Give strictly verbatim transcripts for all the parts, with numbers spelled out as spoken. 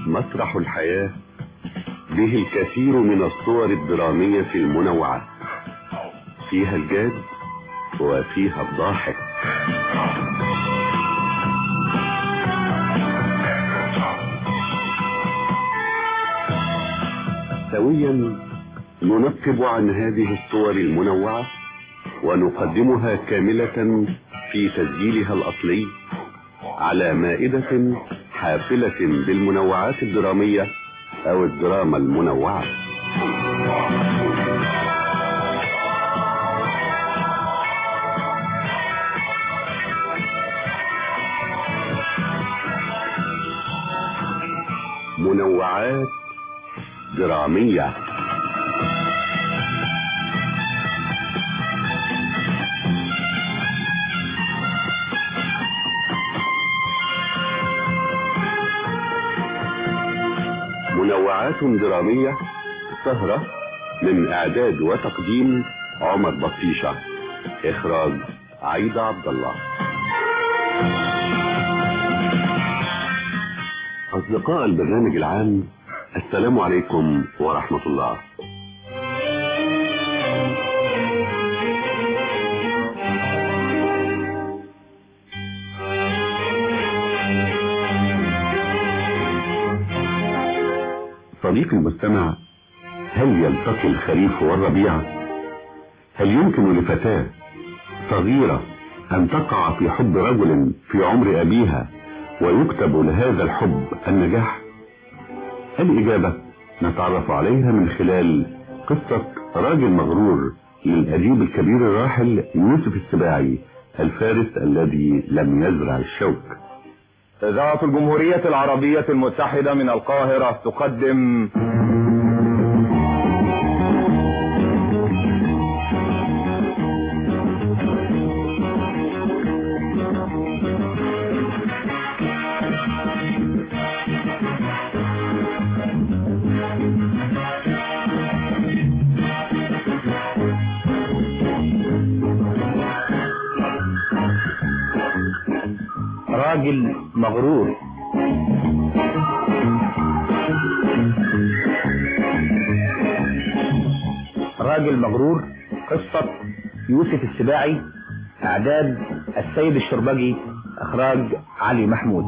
مسرح الحياة به الكثير من الصور الدرامية المنوعة، فيها الجاد وفيها الضاحك. سويا ننقب عن هذه الصور المنوعة ونقدمها كاملة في تسجيلها الأصلي على مائدة حافلة بالمنوعات الدرامية أو الدراما المنوعة. منوعات درامية. منوعات درامية، سهرة من إعداد وتقديم عمر بطيشة، إخراج عايدة عبد الله. أصدقاء البرنامج العام، السلام عليكم ورحمة الله. صديقي المستمع، هل يلتقي الخريف والربيع؟ هل يمكن لفتاة صغيرة أن تقع في حب رجل في عمر أبيها ويكتب لهذا الحب النجاح؟ الإجابة نتعرف عليها من خلال قصة راجل مغرور للأديب الكبير الراحل يوسف السباعي، الفارس الذي لم يزرع الشوك. إذاعة الجمهورية العربية المتحدة من القاهرة تقدم راجل مغرور. راجل مغرور، قصة يوسف السباعي، اعداد السيد الشربجي، اخراج علي محمود.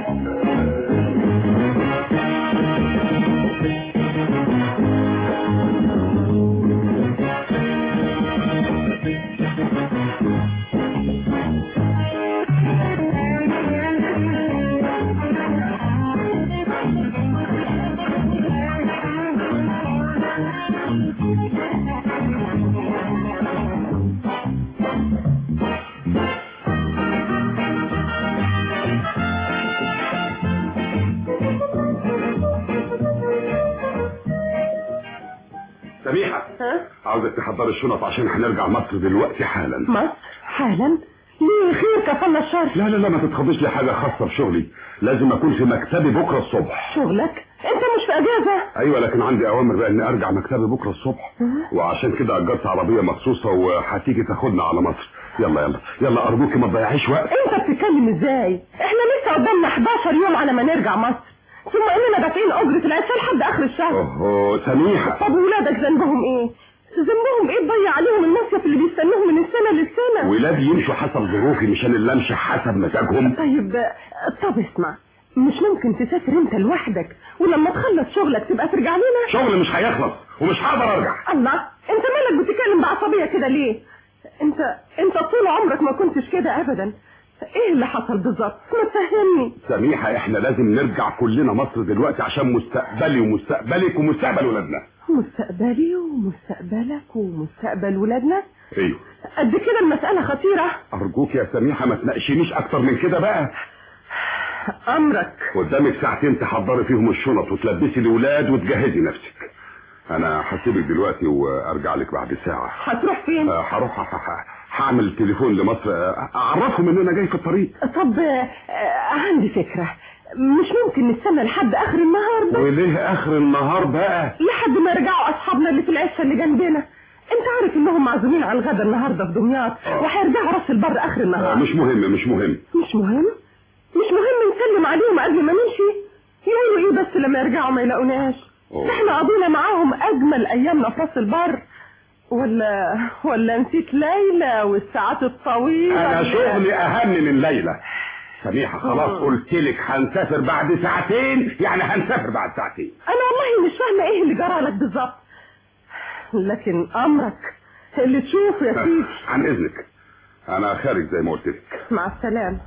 سميحة، ها؟ عاوزك تحضر الشنط عشان هنرجع مصر دلوقتي حالا. مصر؟ حالا؟ ليه خير كفلنا الشر؟ لا لا لا ما تتخضيش لي حاجة خاصة بشغلي، لازم اكون في مكتبي بكرة الصبح. شغلك؟ انت مش في اجازة؟ ايوه لكن عندي اوامر بقى اني ارجع مكتبي بكرة الصبح، وعشان كده اجرت عربية مخصوصة وهتيجي تاخدنا على مصر. يلا يلا يلا ارجوكي ما تضيعيش وقت. انت بتتكلم ازاي؟ احنا لسه قدامنا حداشر يوم على ما نرجع مصر، ثم اننا دافعين اجرة العشاء لحد اخر الشهر. اوه سميحة. طب ولادك ذنبهم ايه؟ ذنبهم ايه تضيع عليهم المصيف اللي بيستنوه من السنة للسنة؟ ولادي يمشوا حسب ظروفي مش انا اللي امشي حسب مزاجهم. طيب طب اسمع، مش ممكن تسافر انت لوحدك ولما تخلص شغلك تبقى ترجع لنا؟ شغل مش هيخلص ومش هقدر ارجع. الله، انت مالك بتتكلم بعصبية كده ليه؟ انت انت طول عمرك ما كنتش كده ابدا. ايه اللي حصل بالظبط؟ ما تفهمني. سميحة احنا لازم نرجع كلنا مصر دلوقتي عشان مستقبلي ومستقبلك ومستقبل ولادنا. مستقبلي ومستقبلك ومستقبل ولادنا؟ ايوه. قد كده المسألة خطيرة. ارجوك يا سميحة ما تناقشينيش اكتر من كده بقى. امرك. قدامك ساعتين تحضري فيهم الشنط وتلبسي الولاد وتجهزي نفسك. انا هسيبك دلوقتي وارجع لك بعد ساعة. هتروح فين؟ أه هروح هعمل تليفون لمصر اعرفهم ان انا جاي في الطريق. طب آه عندي فكرة، مش ممكن نستنى لحد اخر النهار بس؟ وليه اخر النهار بقى؟ لحد ما يرجعوا اصحابنا اللي في العشه اللي جنبنا. انت عارف انهم معزومين على الغدا النهارده في دمياط وهيرجعوا راس البر اخر النهار. آه مش مهم مش مهم مش مهم مش مهم نسلم عليهم قبل ما نمشي؟ يقولوا ايه بس على ما يرجعوا ما يلاقوناش. احنا قضينا معاهم اجمل ايامنا في راس البر. ولا ولا نسيت ليلى والساعات الطويله؟ انا شغلي اهم من ليلى. سميحه خلاص قلت لك هنسافر بعد ساعتين، يعني هنسافر بعد ساعتين. انا والله مش فاهمه ايه اللي جرى لك بالظبط، لكن امرك اللي تشوفه يا سيدي. عن اذنك انا خارج زي ما قلت لك. مع السلامه.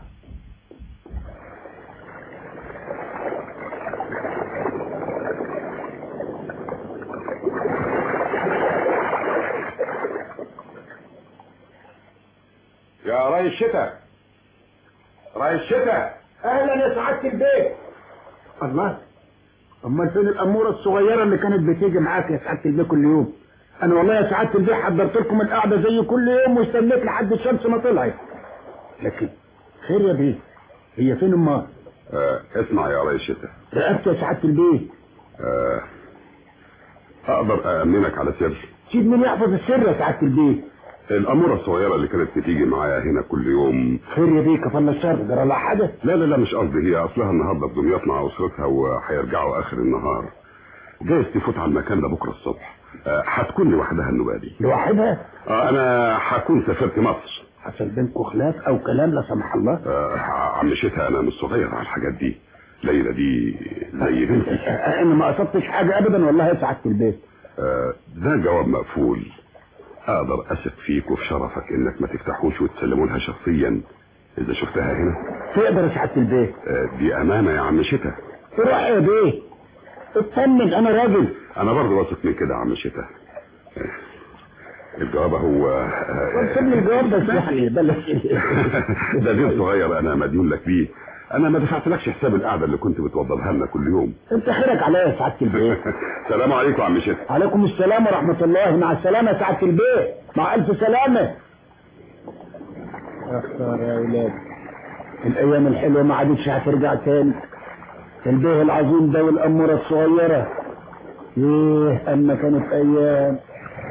يا ريس شتاء، ريس شتاء. اهلا يا سعاده البيت. الله، امال فين الاموره الصغيره اللي كانت بتيجي معاك يا سعاده البيت كل يوم؟ انا والله يا سعاده البيت حضرت لكم القعده زي كل يوم واستنيت لحد الشمس ما طلعت. لكن خير يا بيه، هي فين امها؟ آه اسمع يا ريس شتاء. رقبت يا سعاده البيت. آه اقدر أأمنك على سر. سيد مين يحفظ السر يا سعاده البيت؟ الأمورة الصغيرة اللي كانت بتيجي معايا هنا كل يوم. خير يا بيه كفلنا الشر، جرى لها حاجة؟ لا لا لا مش قصدي، هي أصلها النهاردة في دمياط مع أسرتها وهيرجعوا آخر النهار. جايز تفوت على المكان ده بكرة الصبح. آه هتكون لوحدها النوبة دي. لوحدها؟ آه أنا هكون سافرت مصر. حصل بينكم خلاف أو كلام لا سمح الله؟ آه عم شتاء أنا مش صغير على الحاجات دي. ليلى دي زي بنتي. أنا ما قصدتش حاجة أبدا والله يا سعادة البيت. آه ده جواب مقفول. اقدر اثق فيك وفي شرفك انك ما تفتحوش وتسلموا لها شخصيا اذا شفتها هنا. تقدر يا سعاده البيت. آه دي امانه يا عم شتاء. روح يا بيه اطمن، انا راجل. انا برضه واثق من كده يا عم شتاء. آه الجواب هو آه سيبني الجواب ده يعني بلاش. ده دين صغير انا مديون لك بيه. انا ما دفعتلكش حساب القعده اللي كنت بتوضبها لنا كل يوم. انت خيرك عليا يا سعاده البيت. السلام عليكم يا عم شتاء. عليكم السلام ورحمه الله. مع السلامه يا سعاده البيت. مع الف سلامه. اختار يا اولاد، الايام الحلوه ما عادتش هترجع تاني. البيه العظيم ده والاموره الصغيره، ايه اما كانت ايام.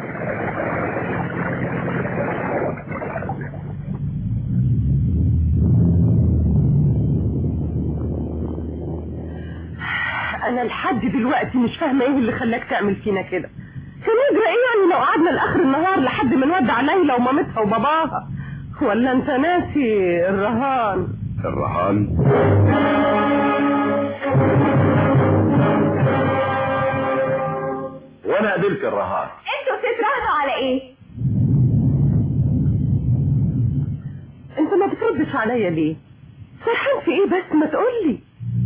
انا لحد دلوقتي مش فاهمه ايه اللي خلاك تعمل فينا كده. هنجرى ايه يعني لو قعدنا لاخر النهار لحد ما نودع ليلى ومامتها وباباها؟ ولا انت ناسي الرهان؟ الرهان؟ وانا قابلت الرهان. انتوا بتتراهنوا على ايه؟ انت ما بتردش عليا ليه؟ سرحان في ايه بس ما تقولي.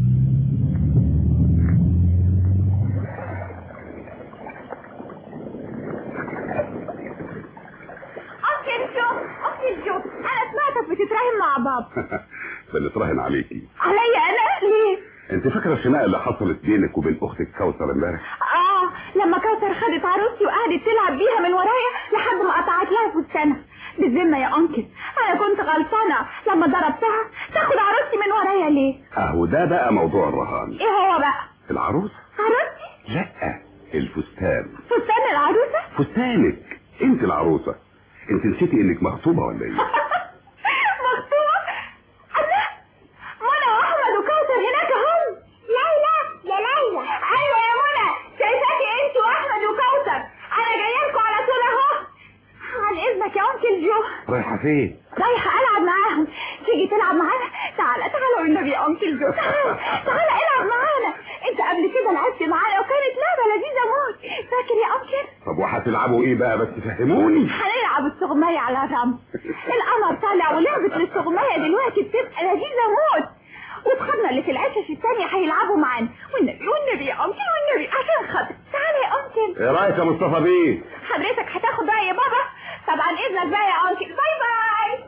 انا سمعتك بتتراهن مع بابا. بنتراهن عليكي. عليا انا؟ ليه؟ انت فاكره الخناقه اللي حصلت بينك وبين اختك كوثر امبارح؟ اه لما كوثر خدت عروستي وقعدت تلعب بيها من ورايا لحد ما قطعت لها فستانها. بالذمه يا انكل انا كنت غلطانه لما ضربتها تاخد عروستي من ورايا ليه؟ اهو ده بقى موضوع الرهان. ايه هو بقى؟ العروسه. عروستي؟ لا الفستان. فستان العروسه؟ فستانك انت العروسه. انت نسيتي انك مخطوبه ولا ايه؟ مخطوبه؟ الله، منى واحمد وكوثر هناك هم. ليلى يا ليلى. ايوه يا منى، شايفاكي انت واحمد وكوثر. انا جايه لكم على طول اهو. عن اذنك يا انكل جو. رايحه فين؟ رايحه العب معاهم. تيجي تلعب معانا؟ تعالى تعالى والنبي يا انكل جو. تعالى تعالى العب معانا. انت قبل كده لعبت معانا وكانت لعبه لذيذه موت. فاكر يا انكل؟ طب وهتلعبوا ايه بقى بس فهموني. هنلعب السغمية على الرمل. القمر طالع ولعبة السغمية دلوقتي بتبقى لذيذة موت. وصحابنا اللي في العشش الثانية هيلعبوا معانا. والنبي والنبي يا انكل والنبي عشان خاطر. تعالى يا انكل. ايه رايك يا مصطفى بيه؟ حضرتك هتاخد رأي بابا؟ طبعا اذنك بقى يا انكل. باي باي.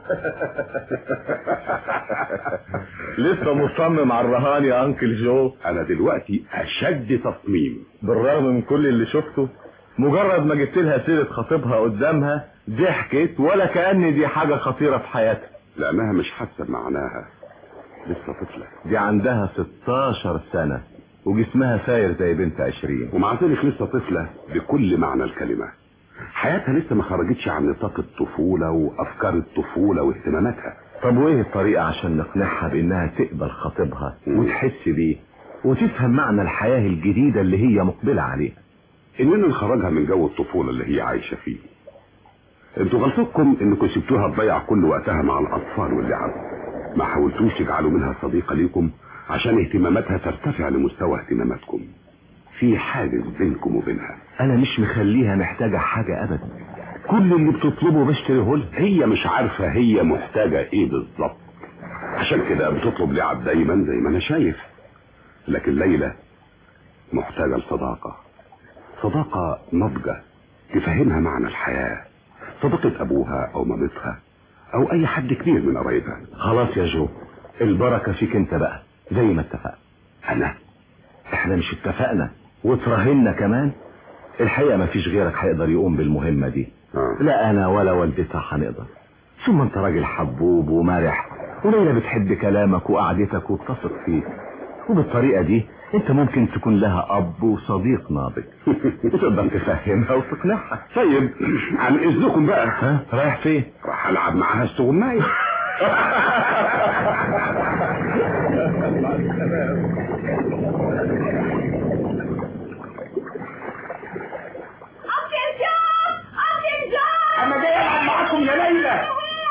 لسه مصمم على الرهان يا انكل جو؟ انا دلوقتي اشد تصميم. بالرغم من كل اللي شفته، مجرد ما جبت لها سيره خطيبها قدامها ضحكت ولا كأن دي حاجه خطيره في حياتها. لانها مش حاسه بمعناها، لسه طفله. دي عندها ستاشر سنه وجسمها ساير زي بنت عشرين، ومع ذلك لسه طفله بكل معنى الكلمه. حياتها لسه ما خرجتش عن نطاق الطفوله وافكار الطفوله واهتماماتها. طب وايه الطريقه عشان نقنعها بانها تقبل خطيبها وتحس بيه وتفهم معنى الحياة الجديدة اللي هي مقبلة عليها. اننا نخرجها من جو الطفولة اللي هي عايشة فيه. انتوا غلطتكم انكم سبتوها تضيع كل وقتها مع الاطفال واللعب، ما حاولتوش تجعلوا منها صديقة ليكم عشان اهتماماتها ترتفع لمستوى اهتماماتكم. في حاجز بينكم وبينها. انا مش مخليها محتاجة حاجة ابدا، كل اللي بتطلبه بشتريه لها. هي مش عارفة هي محتاجة ايه بالظبط، عشان كده بتطلب لعب دايما زي ما انا شايف. لكن ليلى محتاجة لصداقة، صداقة ناضجة تفهمها معنى الحياة، صداقة ابوها او مامتها او اي حد كبير من قرايبها. خلاص يا جو، البركة فيك انت بقى زي ما اتفقنا. انا احنا مش اتفقنا وتراهنا كمان؟ الحقيقة ما فيش غيرك هيقدر يقوم بالمهمة دي. آه. لا انا ولا والدتها هنقدر. ثم انت راجل حبوب ومرح، وليلى بتحب كلامك وقعدتك وبتثق فيك، وبالطريقة دي انت ممكن تكون لها اب وصديق ناضج وتقدر تفهمها وتقنعها. طيب عن اذنكم بقى. ها رايح فين؟ راح العب معاها استغماية. انا جاي العب معاكم يا ليلى.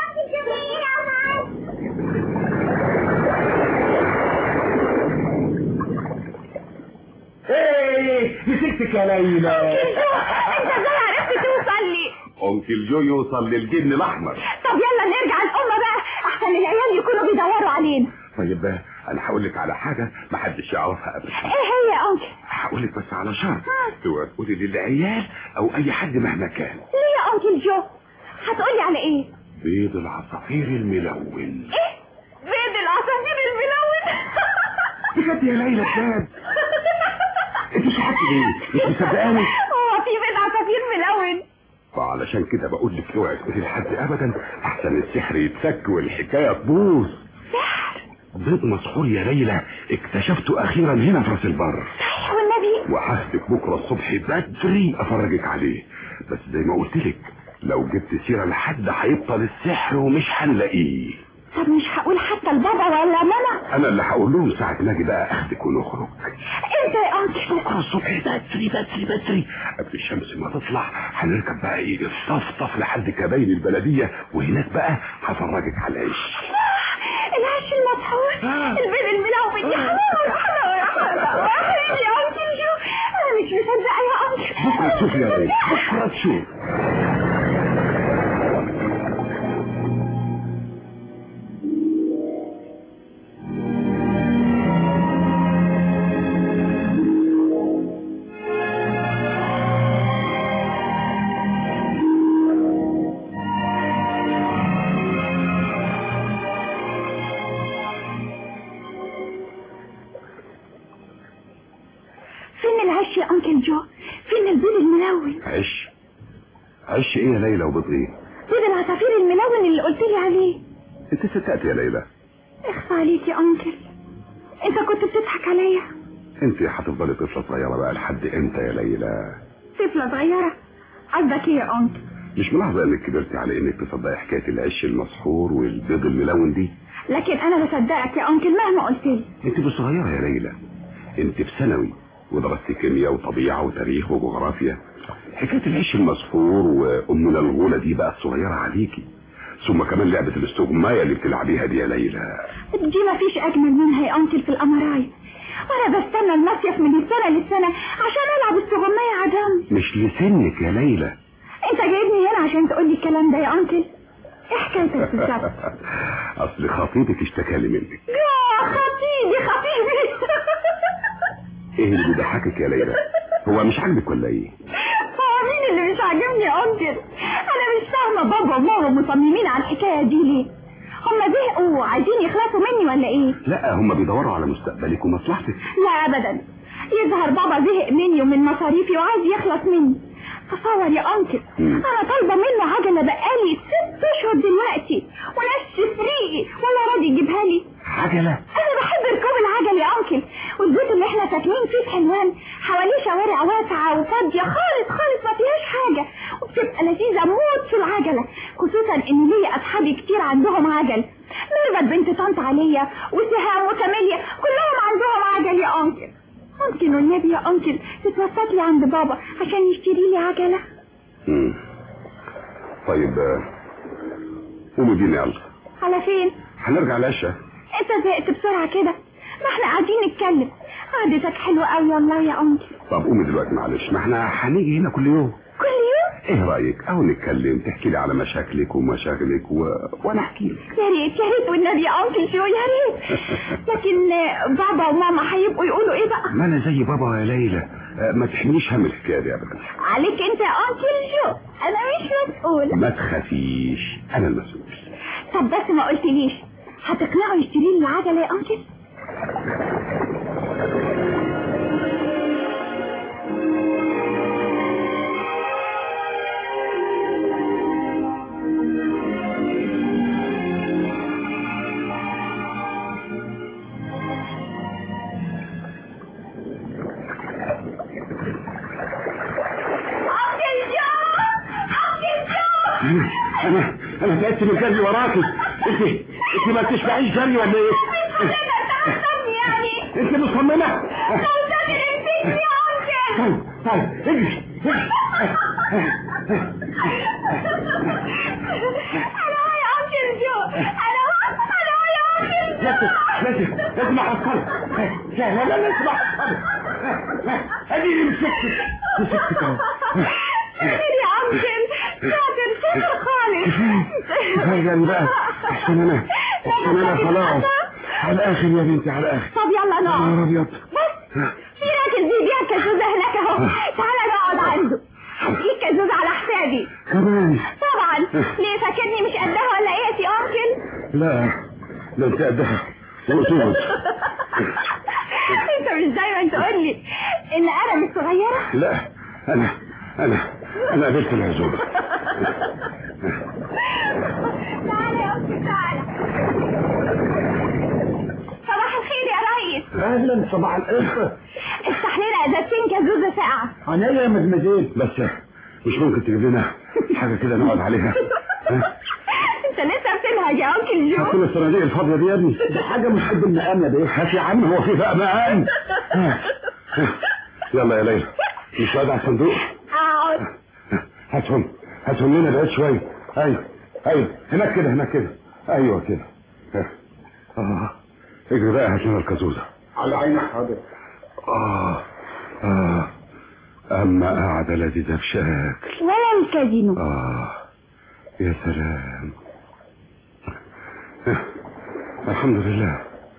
ايه مسكتك يا ليلى. انت ازاي عرفت توصل لي؟ انكل جو يوصل للجن الاحمر. طب يلا نرجع الأمة بقى احسن العيال يكونوا بيدوروا علينا. طيب بقى انا هقول لك على حاجه ما حدش يعرفها ابدا. ايه هي يا انكل؟ هقول لك بس على شرط، اوعي تقولي للعيال او اي حد مهما كان. ليه يا انكل جو؟ هتقولي على ايه؟ بيض العصافير الملون. ايه؟ بيض العصافير الملون؟ بجد يا ليلى بجد. انت مش حاسه ليه؟ مش مصدقاني؟ هو في بيض عصافير ملون؟ فعلشان كده بقول لك اوعي تقولي لحد ابدا، احسن السحر يتفك والحكايه تبوظ. سحر؟ بيض مسحور يا ليلى اكتشفته اخيرا هنا في راس البر. صحيح والنبي؟ وحاسبك بكره الصبح بدري افرجك عليه، بس زي ما قلت لك لو جبت سيره لحد هيبطل السحر ومش هنلاقيه. طب مش هقول حتى لبابا ولا ماما؟ انا اللي هقول لهم ساعه ما اجي بقى اخدك ونخرج. انت يا انكل؟ بكره الصبح بدري بدري بدري قبل الشمس ما تطلع هنركب بقى ايه الصفطف لحد كباين البلديه، وهناك بقى هفرجك على العيش. العيش المسحور؟ آه. البيض الملون؟ يا حلاوه يا حلاوه يا حلاوه يا انكل جو، انا مش مصدقه يا انكل. بكره تشوف يا ليلى، بكره تشوف. يا انكل جو؟ فين البيض الملون؟ عش عش ايه يا ليلى وبيض ايه؟ بيض العصافير الملون اللي قلت لي عليه. انت صدقت يا ليلى؟ اخفى عليك يا انكل، انت كنت بتضحك عليا. انت هتفضلي طفله صغيره بقى لحد امتى يا ليلى؟ طفله صغيره؟ قصدك ايه يا انكل؟ مش ملاحظه انك كبرتي على انك تصدقي حكايه العش المسحور والبيض الملون دي؟ لكن انا بصدقك يا انكل مهما قلت لي. انت مش صغيره يا ليلى، انت في ثانوي ودرست كيمياء وطبيعه وتاريخ وجغرافيا. حكايه العش المسحور وامنا الغوله دي بقت صغيره عليكي، ثم كمان لعبه الاستغمايه اللي بتلعبيها دي يا ليلى، دي مفيش اجمل منها يا انكل في القمرايه. وانا بستنى المصيف من السنه للسنه عشان العب استغمايه عدم. مش لسنك يا ليلى. انت جايبني هنا عشان تقول لي الكلام ده يا انكل؟ ايه حكايتك بالظبط؟ اصل خطيبك اشتكى لي منك. يا خطيبي خطيبي ايه اللي بيضحكك يا ليلى؟ هو مش عاجبك ولا ايه؟ هو مين اللي مش عاجبني يا انكل؟ انا مش فاهمه بابا وماما مصممين على الحكايه دي ليه؟ هم زهقوا وعايزين يخلصوا مني ولا ايه؟ لا هم بيدوروا على مستقبلك ومصلحتك. لا ابدا، يظهر بابا زهق مني ومن مصاريفي وعايز يخلص مني. تصور يا انكل، انا طالبه منه عجله بقالي ست اشهر دلوقتي ونفس فريقي ولا راضي يجيبها لي. عجله؟ انا بحب ركوب العجل يا انكل، والبيت اللي احنا ساكنين فيه في حلوان حواليه شوارع واسعه وفاضيه خالص خالص ما فيهاش حاجه، وبتبقى لذيذة موت في العجلة، خصوصا ان ليا اصحابي كتير عندهم عجل. ميرفت بنت طنط عليا وسهام وكاميليا كلهم عندهم عجل يا انكل. ممكن والنبي يا انكل تتوسط لي عند بابا عشان يشتري لي عجلة؟ امم طيب قومي بينا يلا. على فين؟ هنرجع العشاء. انت زهقت بسرعة كده؟ ما احنا قاعدين نتكلم، قعدتك حلوة قوي والله يا انكل. طب قومي دلوقتي معلش، ما احنا هنيجي هنا كل يوم. كل يوم؟ ايه رايك او نتكلم، تحكي لي على مشاكلك ومشاغلك و... وانا احكي لك. يا ريت يا ريت والنبي يا انكل شو، يا ريت. لكن بابا وماما هيبقوا يقولوا ايه بقى؟ ما انا زي بابا يا ليلى، ما تحمليش هم الحكايه دي ابدا. عليك انت يا انكل شو، انا مش مسؤولة. ما تخافيش انا المسؤول. طب بس ما قلتليش هتقنعه يشتري لي العجلة يا انكل؟ انا انا انا تعبت من الجري وراكي. انت انت ما بتشبعيش جري ولا ايه؟ يعني انت مصممه؟ لو سافر امسكني يا انكل. طيب طيب اجري اجري. انا يا انكل جو، انا انا يا انكل جو. لازم لازم لازم احصلك. لا لا لا لازم احصلك. اديني مسكتك مسكتك اهو. يا انكل شاطر شاطر خالص. كفايه جري بقى عشان انا عشان انا خلاص على الاخر يا بنتي على الاخر. طب يلا نقعد. يا نهار ابيض. بس في راجل بيبيع كزوزة هناك اهو، تعالى نقعد عنده. هديك كزوزة على حسابي. كمان؟ طبعا. ليه فاكرني مش قدها ولا ايه يا انكل؟ لا لا انت قدها وقصود. انت مش دايما تقول لي ان انا مش صغيرة؟ لا انا انا انا قابلت العزوبة. تعالى يا انكل تعالى. صباح الخير يا ريس. اهلا صباح القشطة. افتح لنا ازازتين كزوزة ساقعة. عينيا يا مزمزين. بس مش ممكن تجيب لنا حاجة كده نقعد عليها؟ انت لسه بتنهج يا انكل جو؟ هات لنا الصناديق الفاضية دي يا ابني. دي حاجة مش قد المقام يا بيه. هات يا عم، هو في بقى مقام؟ يلا يا ليلى مش قاعد على الصندوق. اقعد. هاتهم هاتهم لنا بعيد شوية. ايوه ايوه هناك كده هناك كده. ايوه كده. اه اجري بقى هات لنا الكازوزة. على عيني حاضر. اه اه اما قاعدة لذيذة بشكل. ولا الكازينو. اه يا سلام. الحمد لله.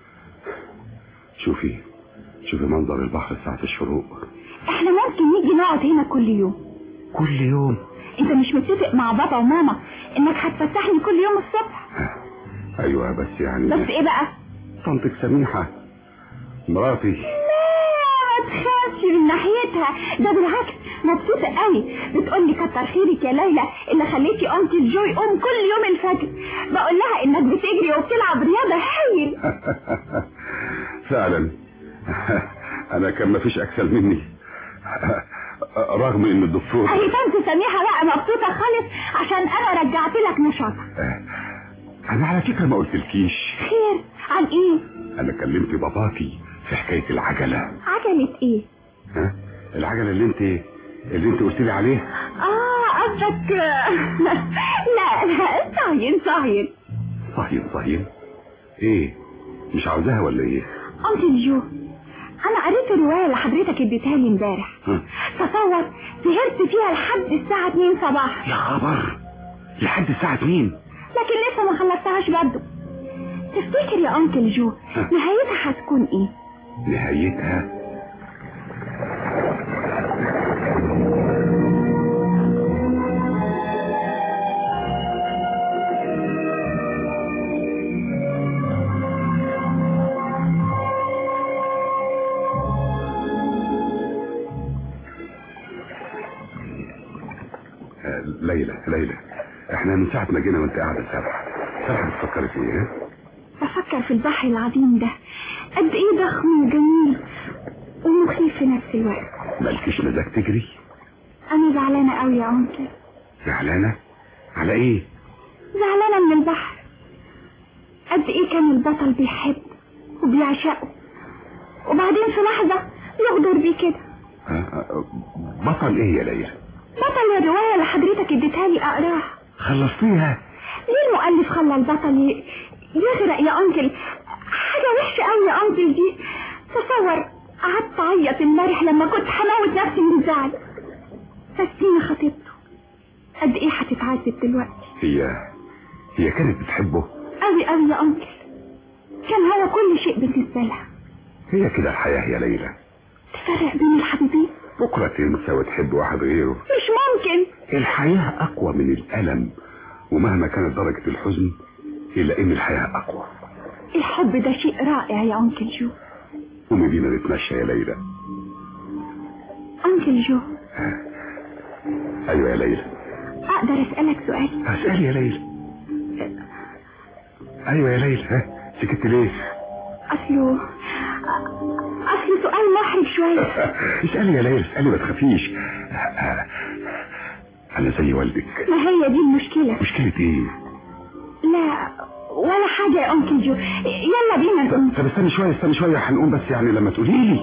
شوفي شوفي منظر البحر ساعة الشروق. احنا ممكن نيجي نقعد هنا كل يوم. كل يوم؟ انت مش متفق مع بابا وماما انك هتفتحني كل يوم الصبح؟ ايوه بس يعني. بس ايه بقى؟ طنطك سميحة مراتي. لا ما تخافش من ناحيتها، ده بالعكس مبسوطة قوي. بتقول لي كتر خيرك يا ليلى اللي خليتي انكل جو يقوم كل يوم الفجر. بقول لها انك بتجري وبتلعب رياضة هايل. فعلا انا كان مفيش اكسل مني رغم ان الدكتور. اهي طنط سميحة بقى مبسوطة خالص عشان انا رجعت لك نشاطك. انا على فكرة ما قلتلكيش. خير عن ايه؟ انا كلمت باباكي في حكاية العجلة. عجلة ايه؟ ها العجلة اللي انت اللي انت قلت لي عليه. اه قصدك لا لا صهين صهين صهين صهين ايه مش عاوزاها ولا ايه؟ انكل جو انا قريت الرواية اللي حضرتك اديتها لي امبارح. تصور سهرت فيها لحد الساعة اتنين صباحا. يا خبر لحد الساعة اتنين؟ لكن لسه ما خلصتهاش برضه. تفتكر يا انكل جو نهايتها هتكون ايه؟ نهايتها ليلى ليلى احنا من ساعة ما جينا وانت قاعدة سرح سرح بتفكري في ايه؟ بفكر في البحر العظيم ده قد ايه ضخم وجميل ومخيف في نفس الوقت. مالكيش مزاج تجري؟ انا زعلانة قوي يا انكل. زعلانة؟ على ايه؟ زعلانة من البحر. قد ايه كان البطل بيحب وبيعشقه، وبعدين في لحظة يغدر بيه كده. بطل ايه يا ليلى؟ بطل الرواية اللي حضرتك اديتها لي اقراها. خلصتيها؟ ليه المؤلف خلى البطل يغرق يا انكل؟ حاجة وحشة قوي يا انكل دي. تصور قعدت اعيط امبارح لما كنت هموت نفسي من الزعل. فسينا خطيبته، قد ايه هتتعذب دلوقتي. هي هي كانت بتحبه قوي قوي يا انكل، كان هو كل شيء بالنسبة لها. هي كده الحياة يا ليلى، تفرق بين الحبيبين. بكرة تنسى وتحب واحد غيره. مش ممكن. الحياة اقوى من الالم، ومهما كانت درجة الحزن الا ان الحياة اقوى. الحب ده شيء رائع يا انكل جو. قومي بينا نتمشى يا ليلى. انكل جو. ايوه يا ليلى. اقدر اسألك سؤال؟ اسألي يا ليلى. ايوه يا ليلى. ها سكت ليه؟ اصله اصله سؤال محرج شوية. اسألي يا ليلى، اسألي ما تخافيش. انا زي والدك. ما هي دي المشكلة. مشكلة ايه؟ لا ولا حاجة يا انكل جو، يلا بينا نقوم. طب استني شوية استني شوية هنقوم، بس يعني لما تقولي لي.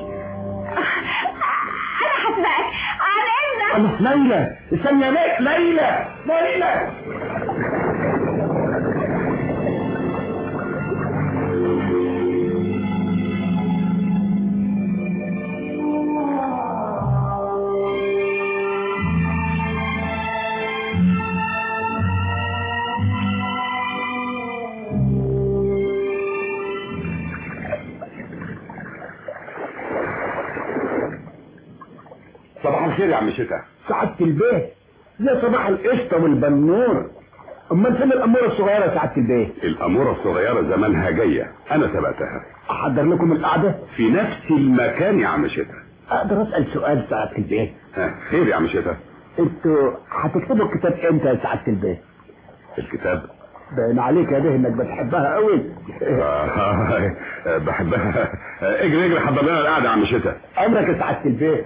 انا هسبقك على اذنك. الله ليلى، استني يا ليلى. ليلى ليلى صباح الخير يا عم شتا. سعادة البيه، يا صباح القشطة والبنور. امال فين الامورة الصغيرة يا سعادة البيه؟ الامورة الصغيرة زمانها جاية، انا سبقتها. احضر لكم القعدة في نفس المكان يا عم شتا. اقدر اسأل سؤال سعادة البيه؟ ها خير يا عم شتا. انتوا هتكتبوا الكتاب امتى يا سعادة البيه؟ الكتاب؟ باين عليك يا بيه انك بتحبها قوي. بحبها. اجري اجري حضر لنا القعدة يا عم شتا. امرك يا سعادة البيه.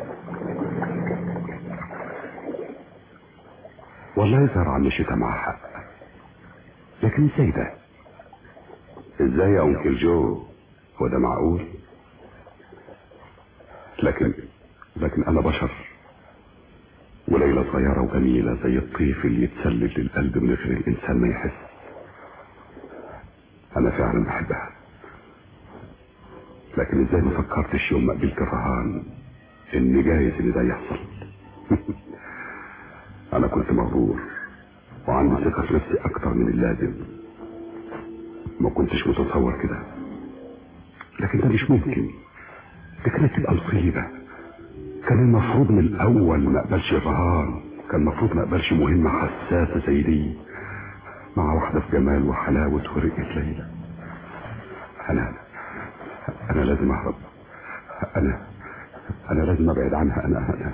والله يظهر عم شتا مع حق، لكن ازاي ده؟ ازاي يا انكل جو؟ هو ده معقول؟ لكن لكن انا بشر، وليلى صغيرة وجميلة زي الطيف اللي يتسلل للقلب من غير الانسان ما يحس. انا فعلا بحبها، لكن ازاي ما فكرتش يوم ما قبلت الرهان ان جايز ان ده يحصل؟ انا كنت مغرور وعندي ثقة في نفسي اكتر من اللازم، ما كنتش متصور كده. لكن ده مش ممكن، دي كانت تبقى مصيبة. كان المفروض من الاول ما اقبلش الرهان، كان المفروض ما اقبلش مهمة حساسة زي دي مع واحدة في جمال وحلاوة ورقة ليلى. انا انا لازم اهرب، انا انا لازم ابعد عنها. انا انا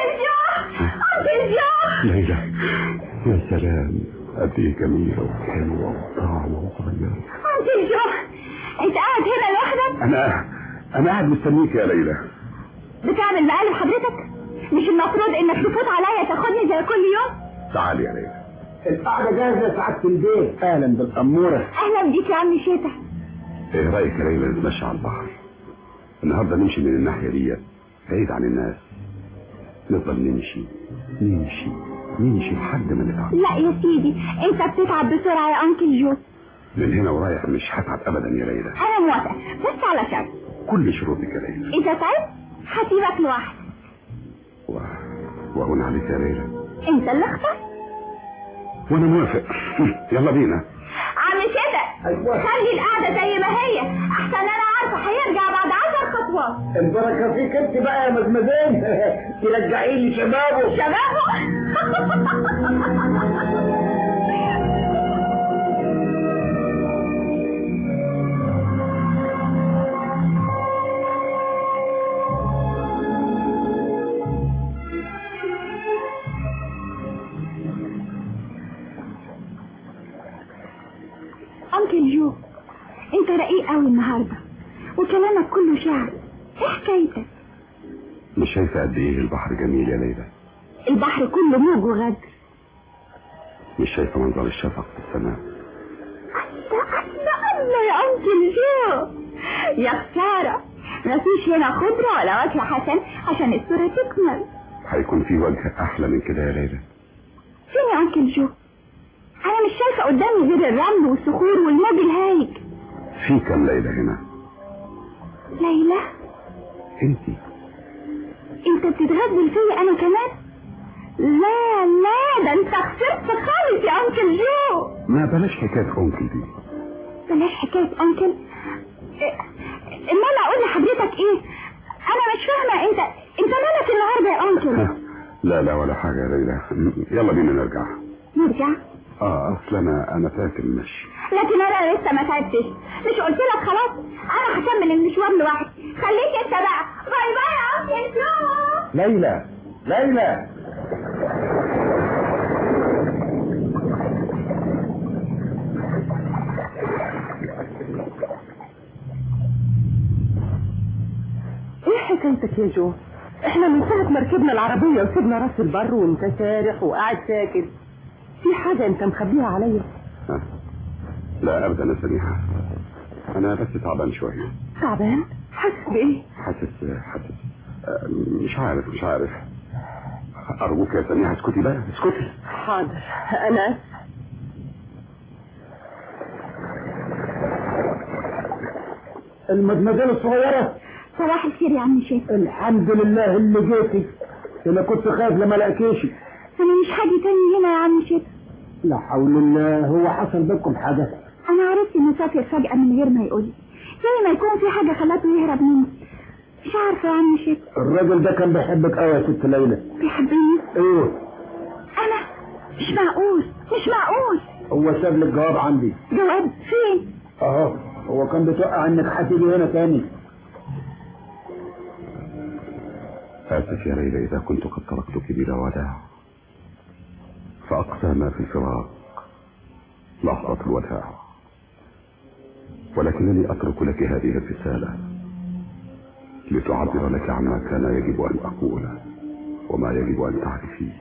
ليلى يا سلام، قد ايه جميلة وحلوة وطعمة وصغيرة. انكل جو، انت قاعد هنا لوحدك؟ انا انا قاعد مستنيك يا ليلى. بتعمل مقالب حضرتك؟ مش المفروض انك تفوت عليا تاخدني زي كل يوم؟ تعالي يا ليلى. القعدة جاهزة يا سعادة البيه. اهلا بالامورة. اهلا بيك يا عم شتا. ايه رايك يا ليلى نتمشى على البحر النهارده؟ نمشي من الناحية دي بعيد عن الناس، نفضل نمشي نمشي نمشي لحد ما نتعب. لا يا سيدي، انت بتتعب بسرعة يا انكل جو. من هنا ورايح مش هتعب ابدا يا ليلى. انا موافقة بس على شرط. كل شروطك يا ليلى. اذا تعبت هسيبك لوحدك. و... وهون عليك يا ليلى. انت اللي اخترت. وانا موافق. يلا بينا. عم شتا، أيوة. خلي القعدة زي ما هي، احسن انا عارفة هيرجع بعد عشر خطوات. البركة فيك انت بقى يا مزمزين. ترجعي لي شبابه. شبابه. انكل جو، انت رقيق قوي النهارده وكلامك كله شعر. ايه حكايتك؟ مش شايفه قد ايه البحر جميل يا ليلى؟ البحر كله موج وغدر. مش شايفة منظر الشفق في السماء؟ الله الله يا أنكل جو، يا خسارة مفيش هنا خضرة ولا وجه حسن عشان الصورة تكمل. هيكون في وجه أحلى من كده يا ليلى. فين يا أنكل جو؟ أنا مش شايفة قدامي غير الرمل والصخور والموج الهايج. في كم ليلى هنا؟ ليلى؟ انتي انت بتتغزل فيا انا كمان؟ لا لا، ده انت خسرت خالص يا انكل جو. ما بلاش حكاية انكل دي. بلاش حكاية انكل؟ امال اقول لحضرتك ايه؟ انا مش فاهمة، انت انت مالك النهارده يا انكل؟ لا لا ولا حاجة يا ليلى، يلا بينا نرجع. نرجع؟ اه اصل انا انا فاكر المشي. لكن انا لسه ما تعبتش. مش قلت لك خلاص انا هكمل المشوار لوحدي، خليك انت بقى. باي باي يا انكل جو. ليلى ليلى ايه حكايتك يا جو؟ احنا من ساعة ما ركبنا العربية وسيبنا راس البر وانت سارح وقاعد ساكت، في حاجة انت مخبيها عليا؟ لا ابدا يا سميحة، انا بس تعبان شوية. تعبان؟ حاسس بايه؟ حاسس حاسس مش عارف مش عارف ارجوك يا سميحة اسكتي بقى اسكتي. حاضر انا اسف. المدمزيل الصغيرة. صباح الخير يا عم شيخ. الحمد لله اللي جيتي، انا كنت خايف لما لاقيكيش. انا مش حاجة تاني هنا يا عم شيخ. لا حول الله، هو حصل بكم حاجة؟ انا عرفت انه سافر فجأة من غير ما يقولي، زي ما يكون في حاجة خلته يهرب مني. مش عارفة يا عم شيخ. الراجل ده كان بيحبك قوي يا ست ليلى. بيحبني؟ ايه؟ انا؟ مش معقول مش معقول. هو ساب لك جواب عندي. جواب فين؟ اهو، هو كان بيتوقع انك هتيجي هنا تاني. آسف يا ليلى إذا كنت قد تركتك بلا وداع، فأقسى ما في الفراق لحظة الوداع، ولكنني أترك لك هذه الرسالة لتعبر لك عما كان يجب أن أقوله وما يجب أن تعرفيه.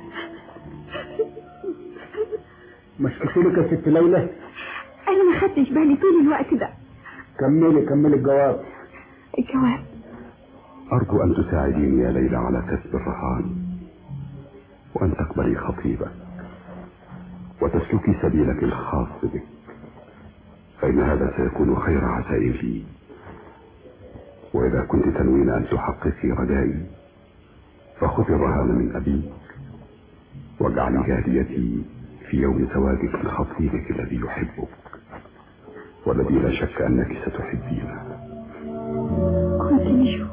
مش قلت لك يا ست ليلى؟ انا ما خدتش بالي طول الوقت ده. كملي كملي الجواب. الجواب؟ أرجو أن تساعديني يا ليلى على كسب الرهان، وأن تقبلي خطيبك وتسلكي سبيلك الخاص بك، فإن هذا سيكون خير عزائم لي. وإذا كنت تنوين أن تحققي رجائي فخذي الرهان من أبيك، واجعلي جاريتي في يوم زواجك من خطيبك الذي يحبك والذي لا شك أنك ستحبينه. كنت نشوف.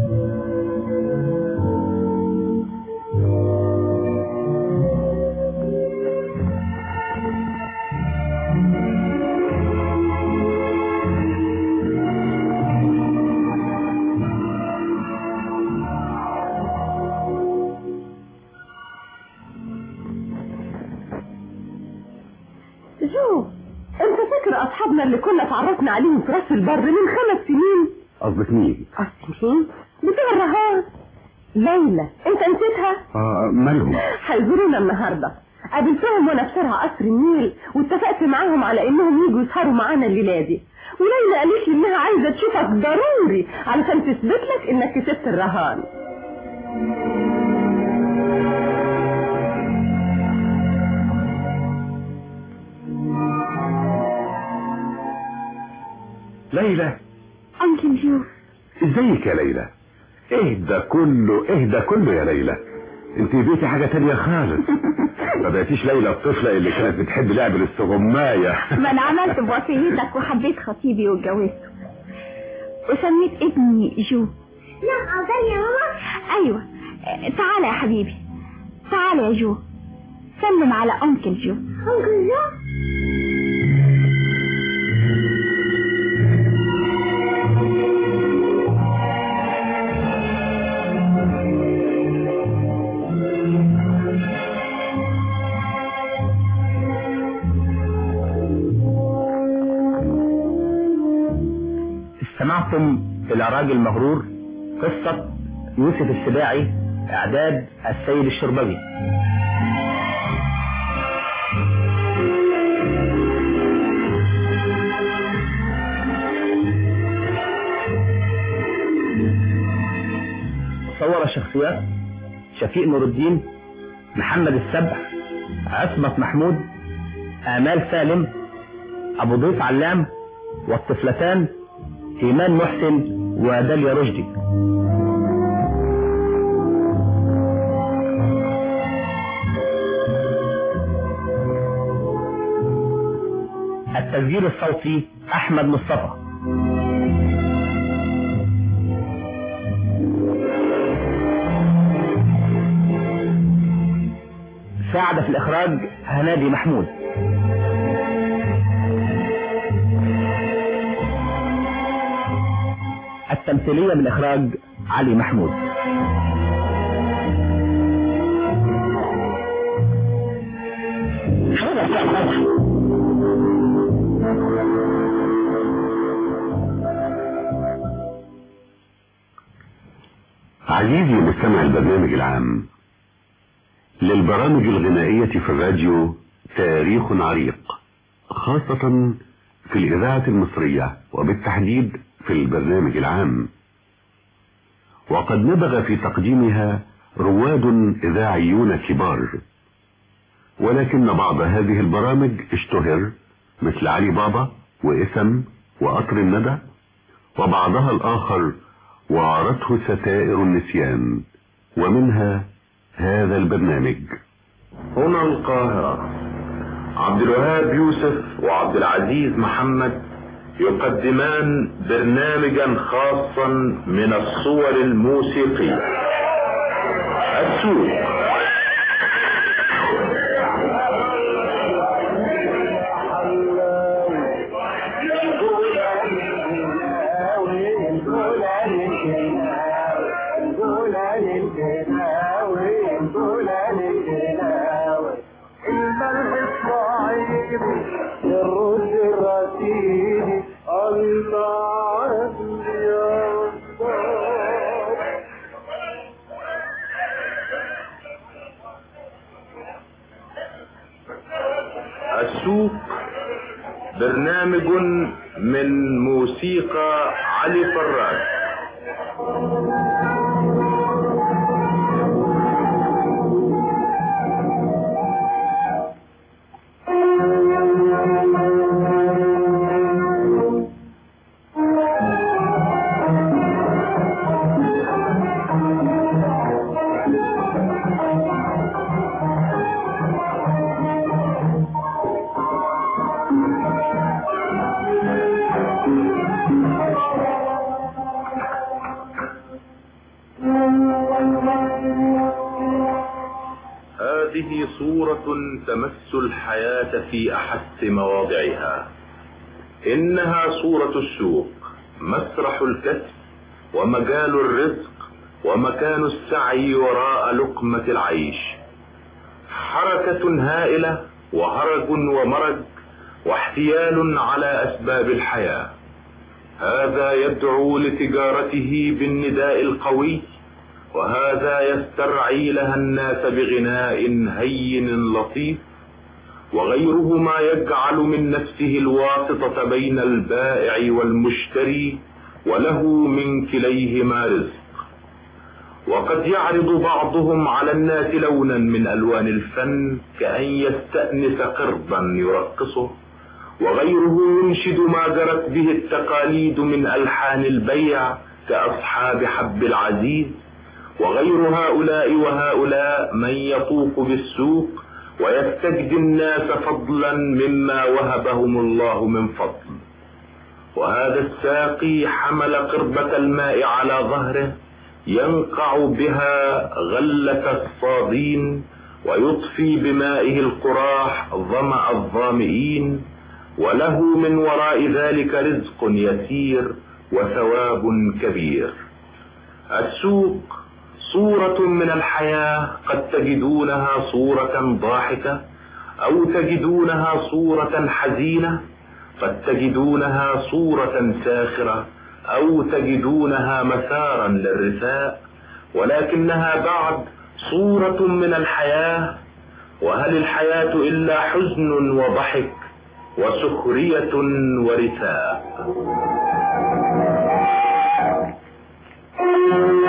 جو، انت فاكر اصحابنا اللي كنا اتعرفنا عليهم في راس البر من خمس سنين؟ قصدك مين؟ قصدي مين؟ بتوع الرهان. ليلى، انت نسيتها؟ اه مالهم؟ هيزورونا النهارده. قابلتهم وانا في شارع قصر النيل واتفقت معاهم على انهم يجوا يسهروا معانا الليله دي، وليلى قالت لي انها عايزه تشوفك ضروري علشان تثبت لك انك كسبت الرهان. ليلى. انكل جو. ازيك يا ليلى؟ ايه ده كله ايه ده كله يا ليلى؟ انت بيتي حاجة تانية خالص. ما بقيتيش ليلى الطفلة اللي كانت بتحب لعب الاستغماية. ما انا عملت بوصيتك وحبيت خطيبي واتجوزته وسميت ابني جو. نعم عاوزاني يا ماما؟ ايوه، تعالى يا حبيبي، تعالى يا جو، سلم على انكل جو. انكل جو؟ استمعتم إلى راجل مغرور، قصة يوسف السباعي، إعداد السيد الشربجي. صور شخصيات شفيق نور الدين، محمد السبع، عصمت محمود، آمال سالم، أبو ضيف علام، والطفلتان إيمان محسن وداليا رشدي. التسجيل الصوتي أحمد مصطفى. ساعد في الإخراج هنادي محمود. التمثيلية من إخراج علي محمود. عزيزي مستمع البرنامج العام، للبرامج الغنائية في الراديو تاريخ عريق، خاصة في الإذاعة المصرية وبالتحديد في البرنامج العام، وقد نبغ في تقديمها رواد إذاعيون كبار، ولكن بعض هذه البرامج اشتهر مثل علي بابا وإسم وقطر الندى، وبعضها الآخر وعرته ستائر النسيان، ومنها هذا البرنامج. هنا القاهرة، عبد الوهاب يوسف وعبد العزيز محمد يقدمان برنامجا خاصا من الصور الموسيقية. السوق. السوق برنامج من موسيقى علي فراج. هذه صورة تمس الحياة في أحس مواضعها. إنها صورة السوق، مسرح الكسب ومجال الرزق ومكان السعي وراء لقمة العيش. حركة هائلة وهرج ومرج واحتيال على أسباب الحياة. هذا يدعو لتجارته بالنداء القوي، وهذا يسترعي لها الناس بغناء هين لطيف، وغيرهما يجعل من نفسه الواسطة بين البائع والمشتري، وله من كليهما رزق. وقد يعرض بعضهم على الناس لونا من ألوان الفن كأن يستأنس قربا يرقصه، وغيره ينشد ما جرت به التقاليد من ألحان البيع كأصحاب حب العزيز. وغير هؤلاء وهؤلاء من يطوف بالسوق ويستجدي الناس فضلا مما وهبهم الله من فضل. وهذا الساقي حمل قربة الماء على ظهره ينقع بها غلة الصادين، ويطفي بمائه القراح ظمأ الظامئين، وله من وراء ذلك رزق يسير وثواب كبير. السوق صورة من الحياة، قد تجدونها صورة ضاحكة أو تجدونها صورة حزينة، قد تجدونها صورة ساخرة أو تجدونها مثارا للرثاء، ولكنها بعد صورة من الحياة. وهل الحياة إلا حزن وضحك وسخرية ورثاء؟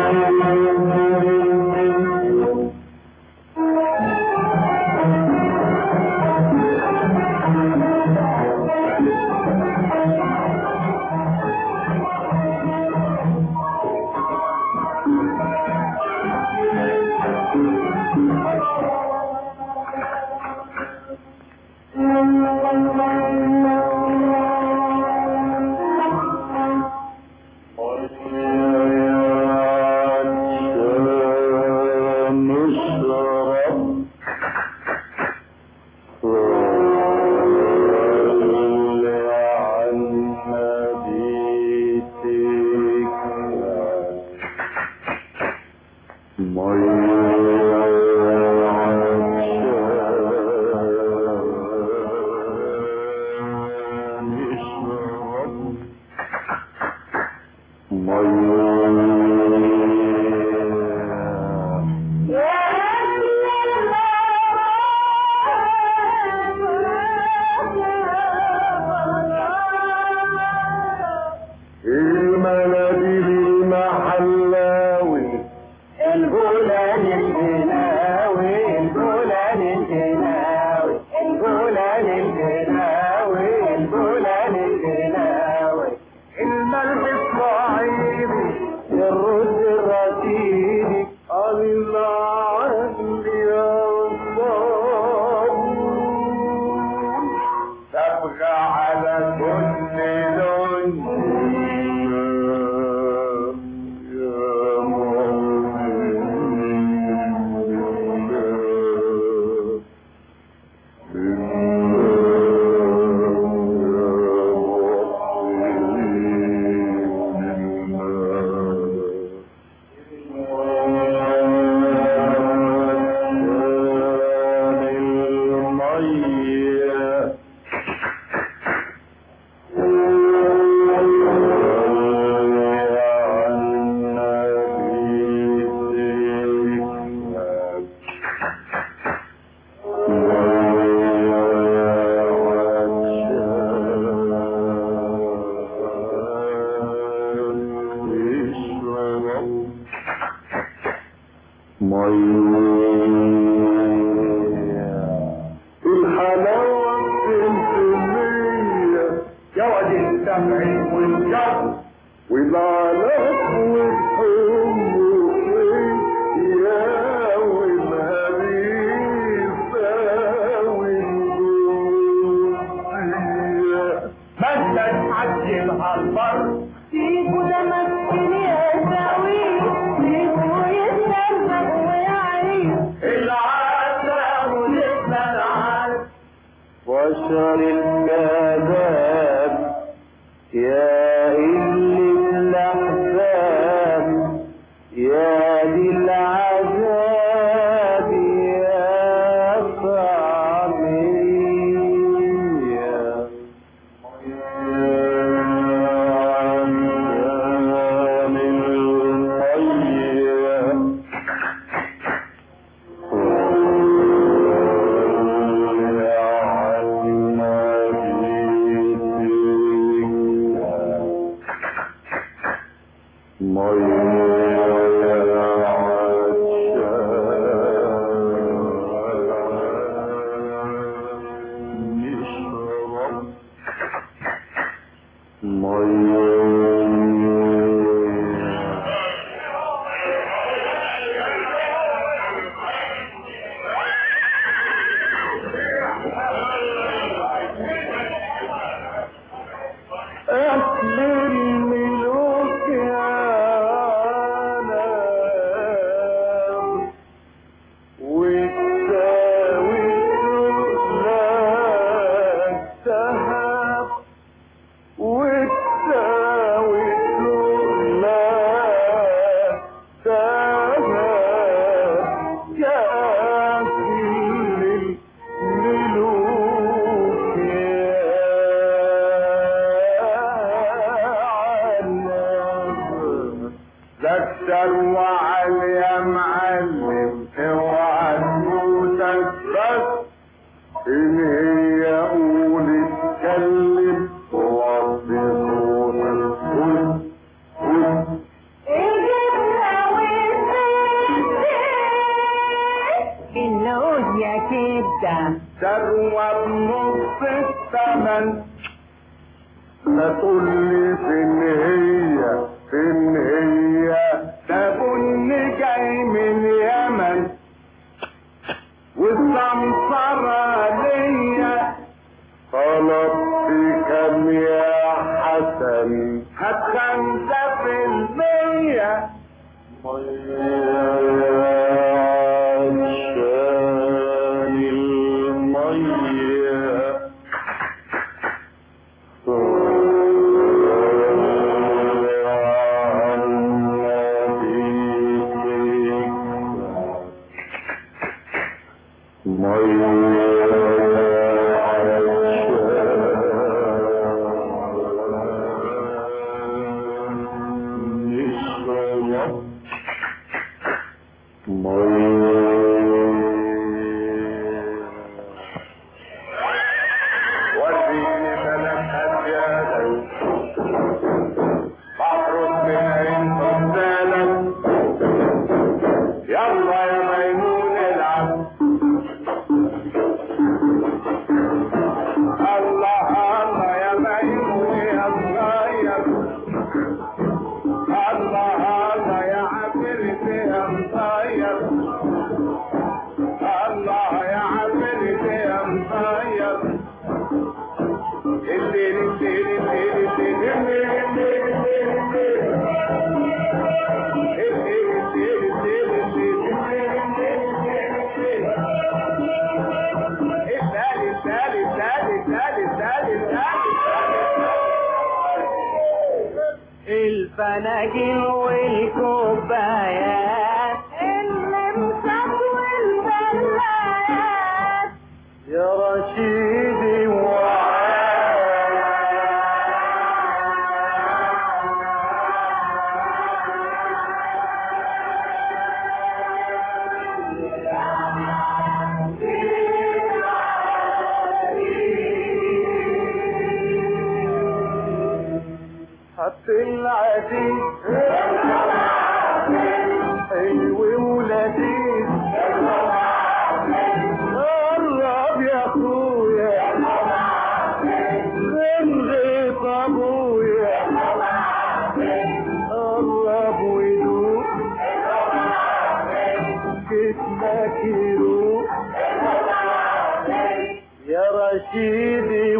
يا ثروة بنص الثمن. ما تقولي فين هي فين هي، ده بن جاي من اليمن والسمسرة ليا. طلبت كم يا حسن؟ هات خمسة في المية. الفناجين والكوبايات اللمسات والبلايات يا رشيدي العزيز حلو ولذيذ قرب يا اخويا من غيط ابويا قرب ودوق جسمك يروق يا رشيدي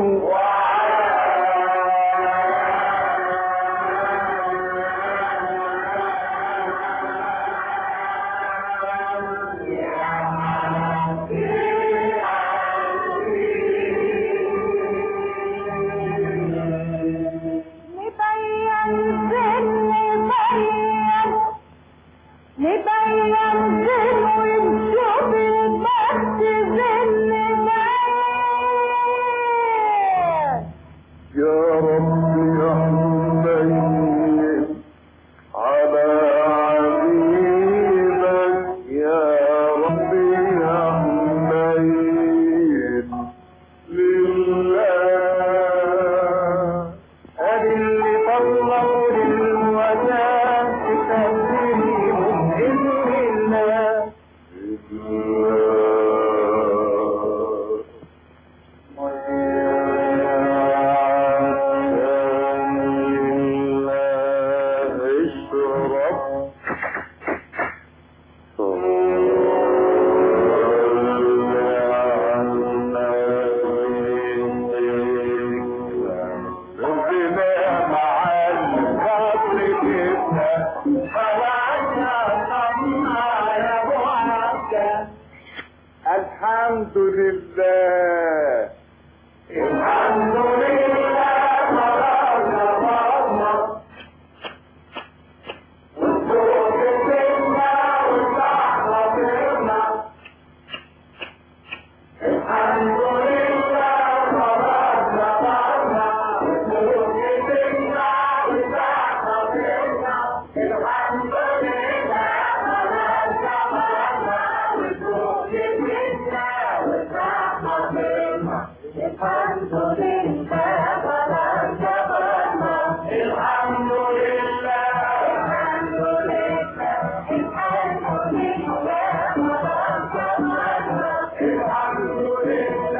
الحمد لله الحمد لله مرضنا مرضنا والصوت سيبنا والصحة سيبنا الحمد لله مرضنا مرضنا والصوت سيبنا والصحة سيبنا الحمد لله مرضنا مرضنا والصوت سيبنا والصحة سيبنا الحمد لله مرضنا مرضنا الحمد لله الحمد لله الحمد لله مرضنا مرضنا الحمد لله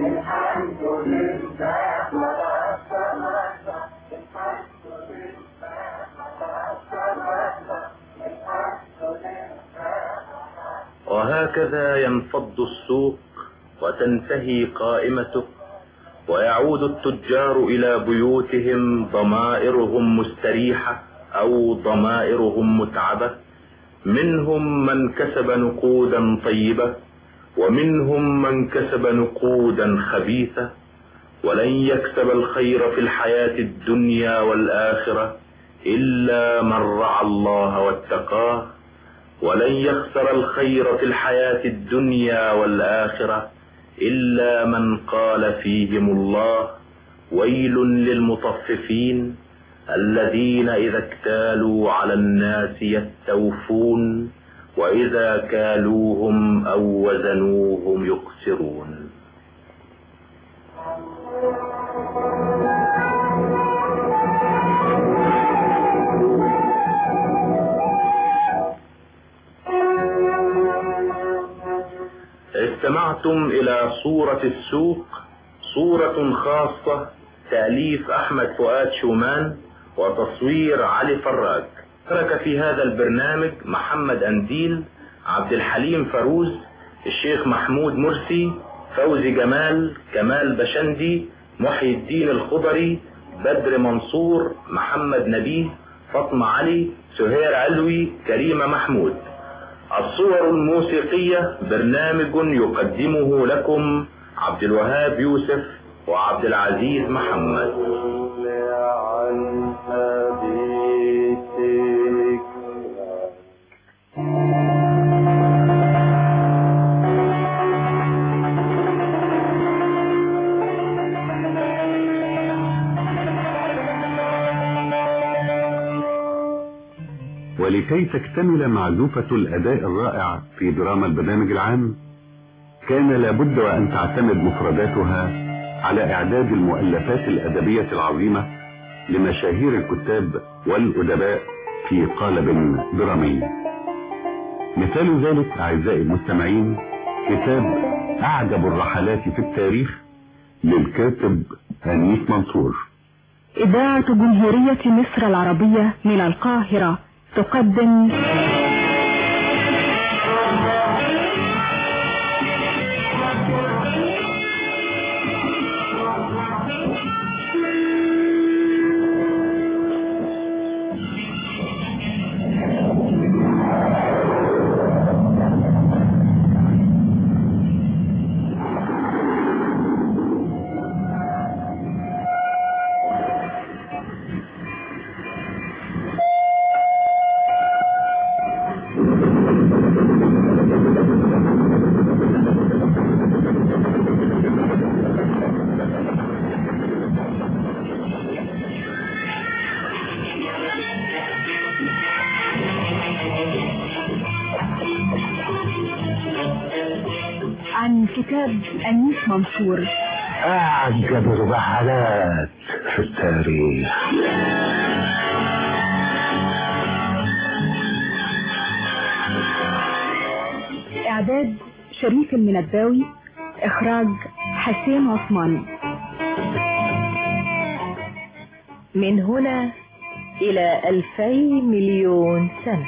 الحمد لله خلاص خلاص الحمد لله خلاص خلاص الحمد لله. وهكذا ينفض السوق وتنتهي قائمته، ويعود التجار إلى بيوتهم ضمائرهم مستريحة أو ضمائرهم متعبة. منهم من كسب نقودا طيبة، ومنهم من كسب نقودا خبيثة. ولن يكسب الخير في الحياة الدنيا والآخرة إلا من رعى الله واتقاه، ولن يخسر الخير في الحياة الدنيا والآخرة إلا من قال فيهم الله: ويل للمطففين الذين إذا اكتالوا على الناس يستوفون وإذا كالوهم أو وزنوهم يخسرون. استمعتم إلى صورة السوق، صورة خاصة تأليف أحمد فؤاد شومان وتصوير علي فراج. شارك في هذا البرنامج محمد أنديل، عبد الحليم فاروز، الشيخ محمود مرسي، فوزي جمال، كمال بشندي، محي الدين الخضري، بدر منصور، محمد نبيه، فاطمة علي، سهير علوي، كريمة محمود. الصور الموسيقية برنامج يقدمه لكم عبد الوهاب يوسف وعبد العزيز محمد. ولكي تكتمل معزوفة الأداء الرائع في دراما البرنامج العام، كان لابد وأن تعتمد مفرداتها على إعداد المؤلفات الأدبية العظيمة لمشاهير الكتاب والأدباء في قالب درامي. مثال ذلك أعزائي المستمعين كتاب أعجب الرحلات في التاريخ للكاتب أنيس منصور. إذاعة جمهورية مصر العربية من القاهرة تقدم عن كتاب أنيس منصور أعجب الرحلات في التاريخ. إعداد شريف المنباوي، إخراج حسين عثمان. من هنا إلى ألفي مليون سنة.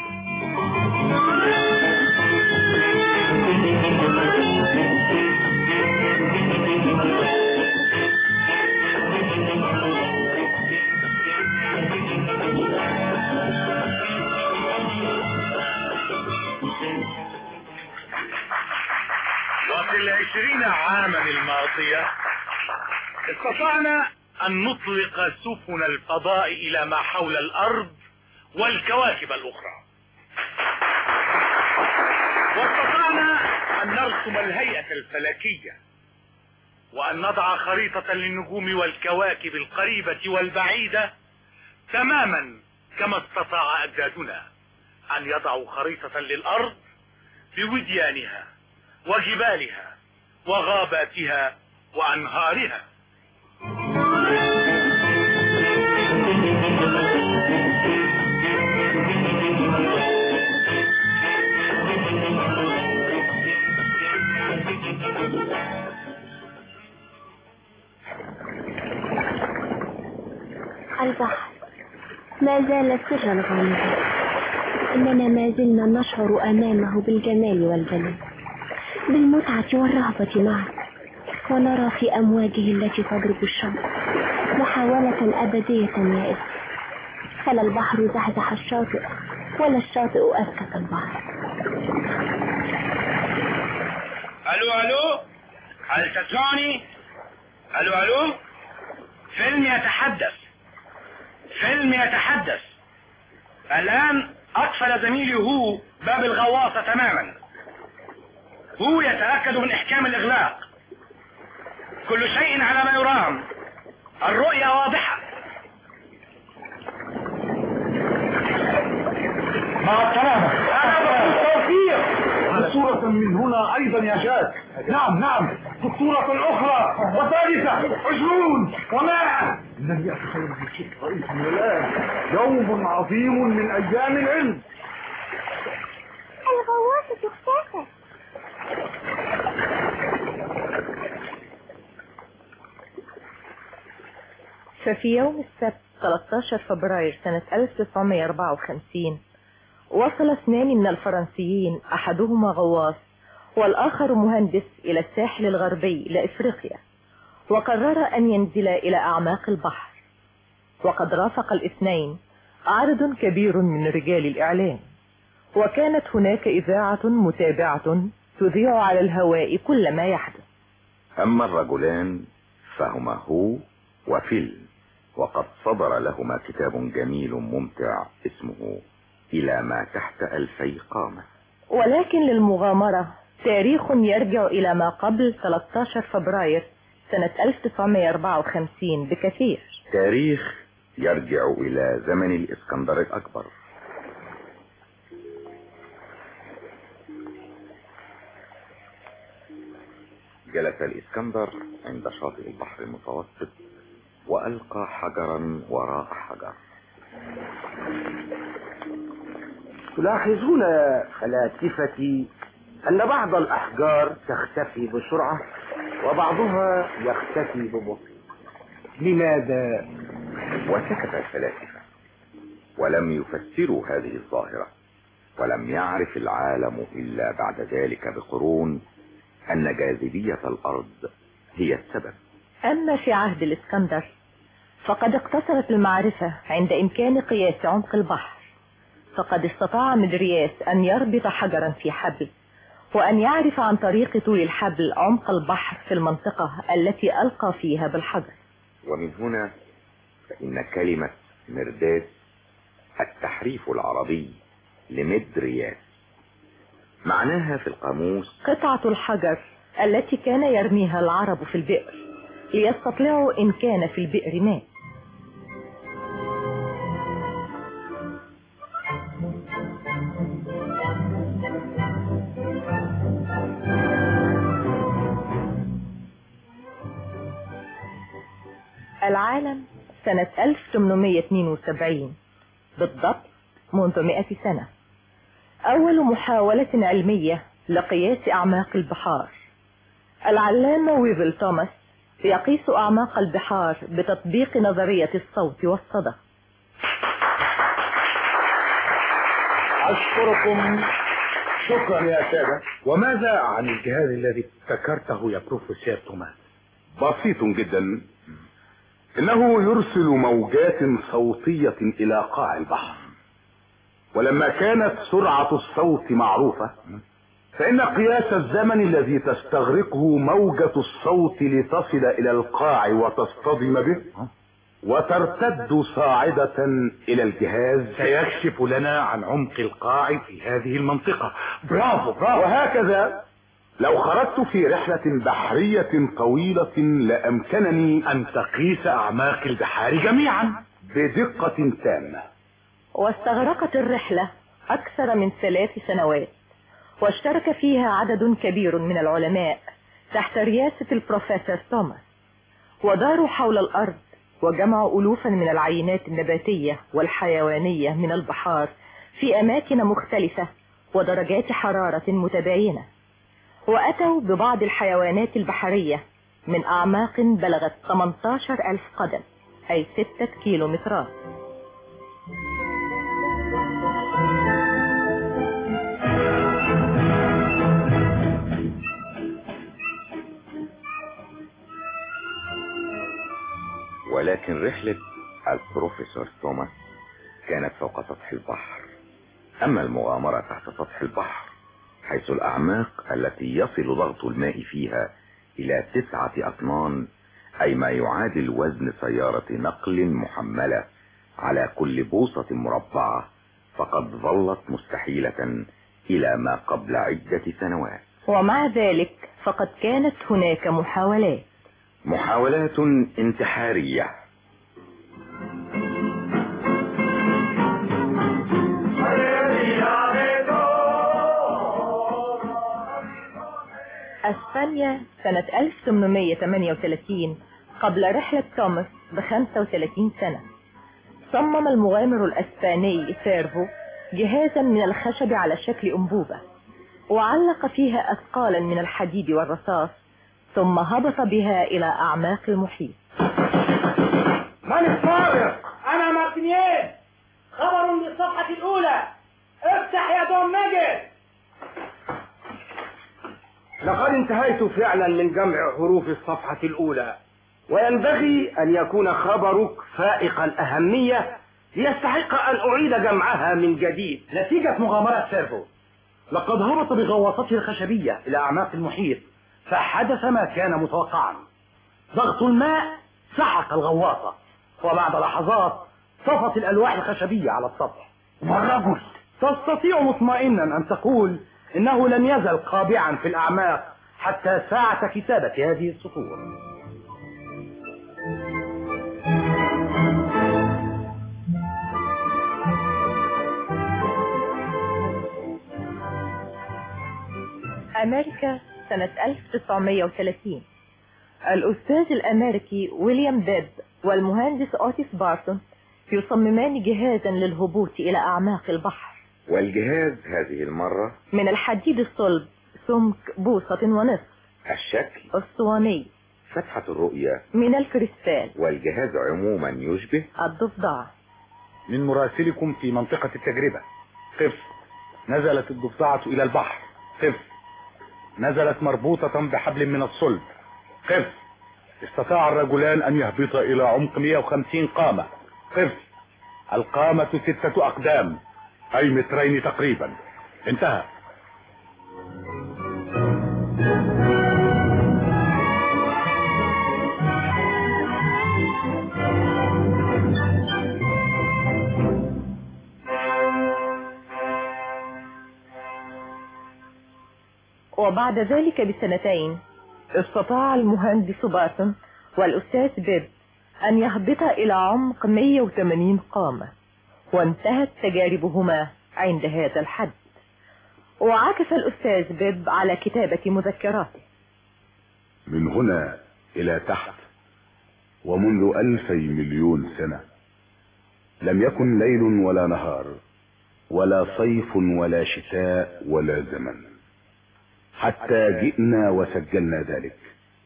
وفي العشرين عاما الماضية استطعنا أن نطلق سفن الفضاء إلى ما حول الأرض والكواكب الأخرى، واستطعنا أن نرسم الهيئة الفلكية، وأن نضع خريطة للنجوم والكواكب القريبة والبعيدة تماما كما استطاع أجدادنا أن يضعوا خريطة للأرض بوديانها وجبالها وغاباتها وأنهارها. البحر ما زال سرا غامضا، إننا ما زلنا نشعر أمامه بالجمال والجلال، بالمتعة والرهبة معا، ونرى في أمواجه التي تضرب الشط محاولة أبدية يائسة، فلا البحر زحزح الشاطئ ولا الشاطئ أسكت البحر. ألو ألو، هل تسمعني؟ ألو ألو، فيلم يتحدث، فيلم يتحدث. الآن أقفل زميلي هو باب الغواصة تماما، هو يتأكد من إحكام الإغلاق، كل شيء على ما يرام، الرؤية واضحة. مع السلامة. أنا بالتوفيق. صورة من هنا أيضا يا جاك. نعم نعم، في الصورة الأخرى وثالثة عشرون ومائة. إنني أتخيل بالشيء رئيس من الآن يوم عظيم من أيام العلم. الغواصة اختفت. ففي يوم السبت ثلاثة عشر فبراير سنة ألف وتسعمائة وأربعة وخمسين وصل اثنان من الفرنسيين، أحدهما غواص والآخر مهندس، إلى الساحل الغربي لإفريقيا، وقرر أن ينزل إلى أعماق البحر. وقد رافق الاثنين عدد كبير من رجال الإعلام، وكانت هناك إذاعة متابعة تذيع على الهواء كل ما يحدث. أما الرجلان فهما هو وفيل، وقد صدر لهما كتاب جميل ممتع اسمه إلى ما تحت ألفي قامة. ولكن للمغامرة تاريخ يرجع إلى ما قبل ثلاثة عشر فبراير سنة ألف وتسعمائة وأربعة وخمسين بكثير. تاريخ يرجع إلى زمن الإسكندر الأكبر. جلس الإسكندر عند شاطئ البحر المتوسط وألقى حجرا وراء حجر. تلاحظون فلاسفتي أن بعض الأحجار تختفي بسرعة وبعضها يختفي ببطء، لماذا؟ وسكت الفلاسفة ولم يفسروا هذه الظاهرة، ولم يعرف العالم إلا بعد ذلك بقرون أن جاذبية الأرض هي السبب. أما في عهد الإسكندر فقد اقتصرت المعرفة عند إمكان قياس عمق البحر، فقد استطاع مدرياس أن يربط حجرا في حبل، وأن يعرف عن طريق طول الحبل عمق البحر في المنطقة التي ألقى فيها بالحجر. ومن هنا فإن كلمة مرداس التحريف العربي لمدرياس، معناها في القاموس قطعة الحجر التي كان يرميها العرب في البئر ليستطلعوا إن كان في البئر ماء. العالم سنة ألف وثمانمائة واثنين وسبعين بالضبط، منذ مئة سنة، أول محاولة علمية لقياس أعماق البحار. العلامة ويفل توماس يقيس أعماق البحار بتطبيق نظرية الصوت والصدى. أشكركم. شكرا يا سادة. وماذا عن الجهاز الذي ابتكرته يا بروفيسور توماس؟ بسيط جدا، إنه يرسل موجات صوتية إلى قاع البحر، ولما كانت سرعة الصوت معروفة فإن قياس الزمن الذي تستغرقه موجة الصوت لتصل إلى القاع وتصطدم به وترتد صاعدة إلى الجهاز سيكشف لنا عن عمق القاع في هذه المنطقة. برافو برافو. وهكذا لو خرجت في رحلة بحرية طويلة لأمكنني أن تقيس أعماق البحار جميعا بدقة تامة. واستغرقت الرحلة أكثر من ثلاث سنوات، واشترك فيها عدد كبير من العلماء تحت رئاسة البروفيسور توماس، وداروا حول الأرض وجمعوا ألوفا من العينات النباتية والحيوانية من البحار في أماكن مختلفة ودرجات حرارة متباينة، وأتوا ببعض الحيوانات البحرية من أعماق بلغت ثمانية عشر ألف قدم. أي ستة كيلومترات. ولكن رحلة البروفيسور توماس كانت فوق سطح البحر، أما المغامرة تحت سطح البحر حيث الأعماق التي يصل ضغط الماء فيها إلى تسعة أطنان، أي ما يعادل وزن سيارة نقل محملة على كل بوصة مربعة، فقد ظلت مستحيلة إلى ما قبل عدة سنوات. ومع ذلك فقد كانت هناك محاولات محاولات انتحارية. اسبانيا سنة ألف وثمانمائة وثمانية وثلاثين قبل رحلة توماس بخمسة وثلاثين سنة. صمم المغامر الاسباني سيرفو جهازا من الخشب على شكل انبوبة، وعلق فيها اثقالا من الحديد والرصاص، ثم هبط بها الى اعماق المحيط. من السارق؟ انا مارتينيز، خبر للصفحة الاولى، افتح يا دون ماجد. لقد انتهيت فعلا من جمع حروف الصفحة الأولى، وينبغي أن يكون خبرك فائق الأهمية ليستحق أن أعيد جمعها من جديد. نتيجة مغامرة سيرفو، لقد هبط بغواصته الخشبية إلى أعماق المحيط، فحدث ما كان متوقعا. ضغط الماء سحق الغواصة، وبعد لحظات طفت الألواح الخشبية على السطح. والرجل تستطيع مطمئنا أن تقول إنه لم يزل قابعا في الأعماق حتى ساعة كتابة هذه السطور. أمريكا سنة ألف وتسعمائة وثلاثين. الأستاذ الأمريكي ويليام بيب والمهندس أوتيس بارتون يصممان جهازا للهبوط إلى أعماق البحر. والجهاز هذه المرة من الحديد الصلب، سمك بوصة ونصف. الشكل أسطواني. فتحة الرؤية من الكريستال. والجهاز عموما يشبه الضفدع. من مراسلكم في منطقة التجربة. قف. نزلت الضفدعة إلى البحر. قف. نزلت مربوطة بحبل من الصلب. قف. استطاع الرجلان أن يهبطا إلى عمق مئة وخمسين قامة. قف. القامة ستة أقدام، أي مترين تقريبا. انتهى. وبعد ذلك بسنتين استطاع المهندس بارتون والأستاذ بيب أن يهبطا إلى عمق مئة وثمانين قامة، وانتهت تجاربهما عند هذا الحد. وعكف الأستاذ بيب على كتابة مذكراته. من هنا إلى تحت ومنذ ألفي مليون سنة لم يكن ليل ولا نهار ولا صيف ولا شتاء ولا زمن، حتى جئنا وسجلنا ذلك.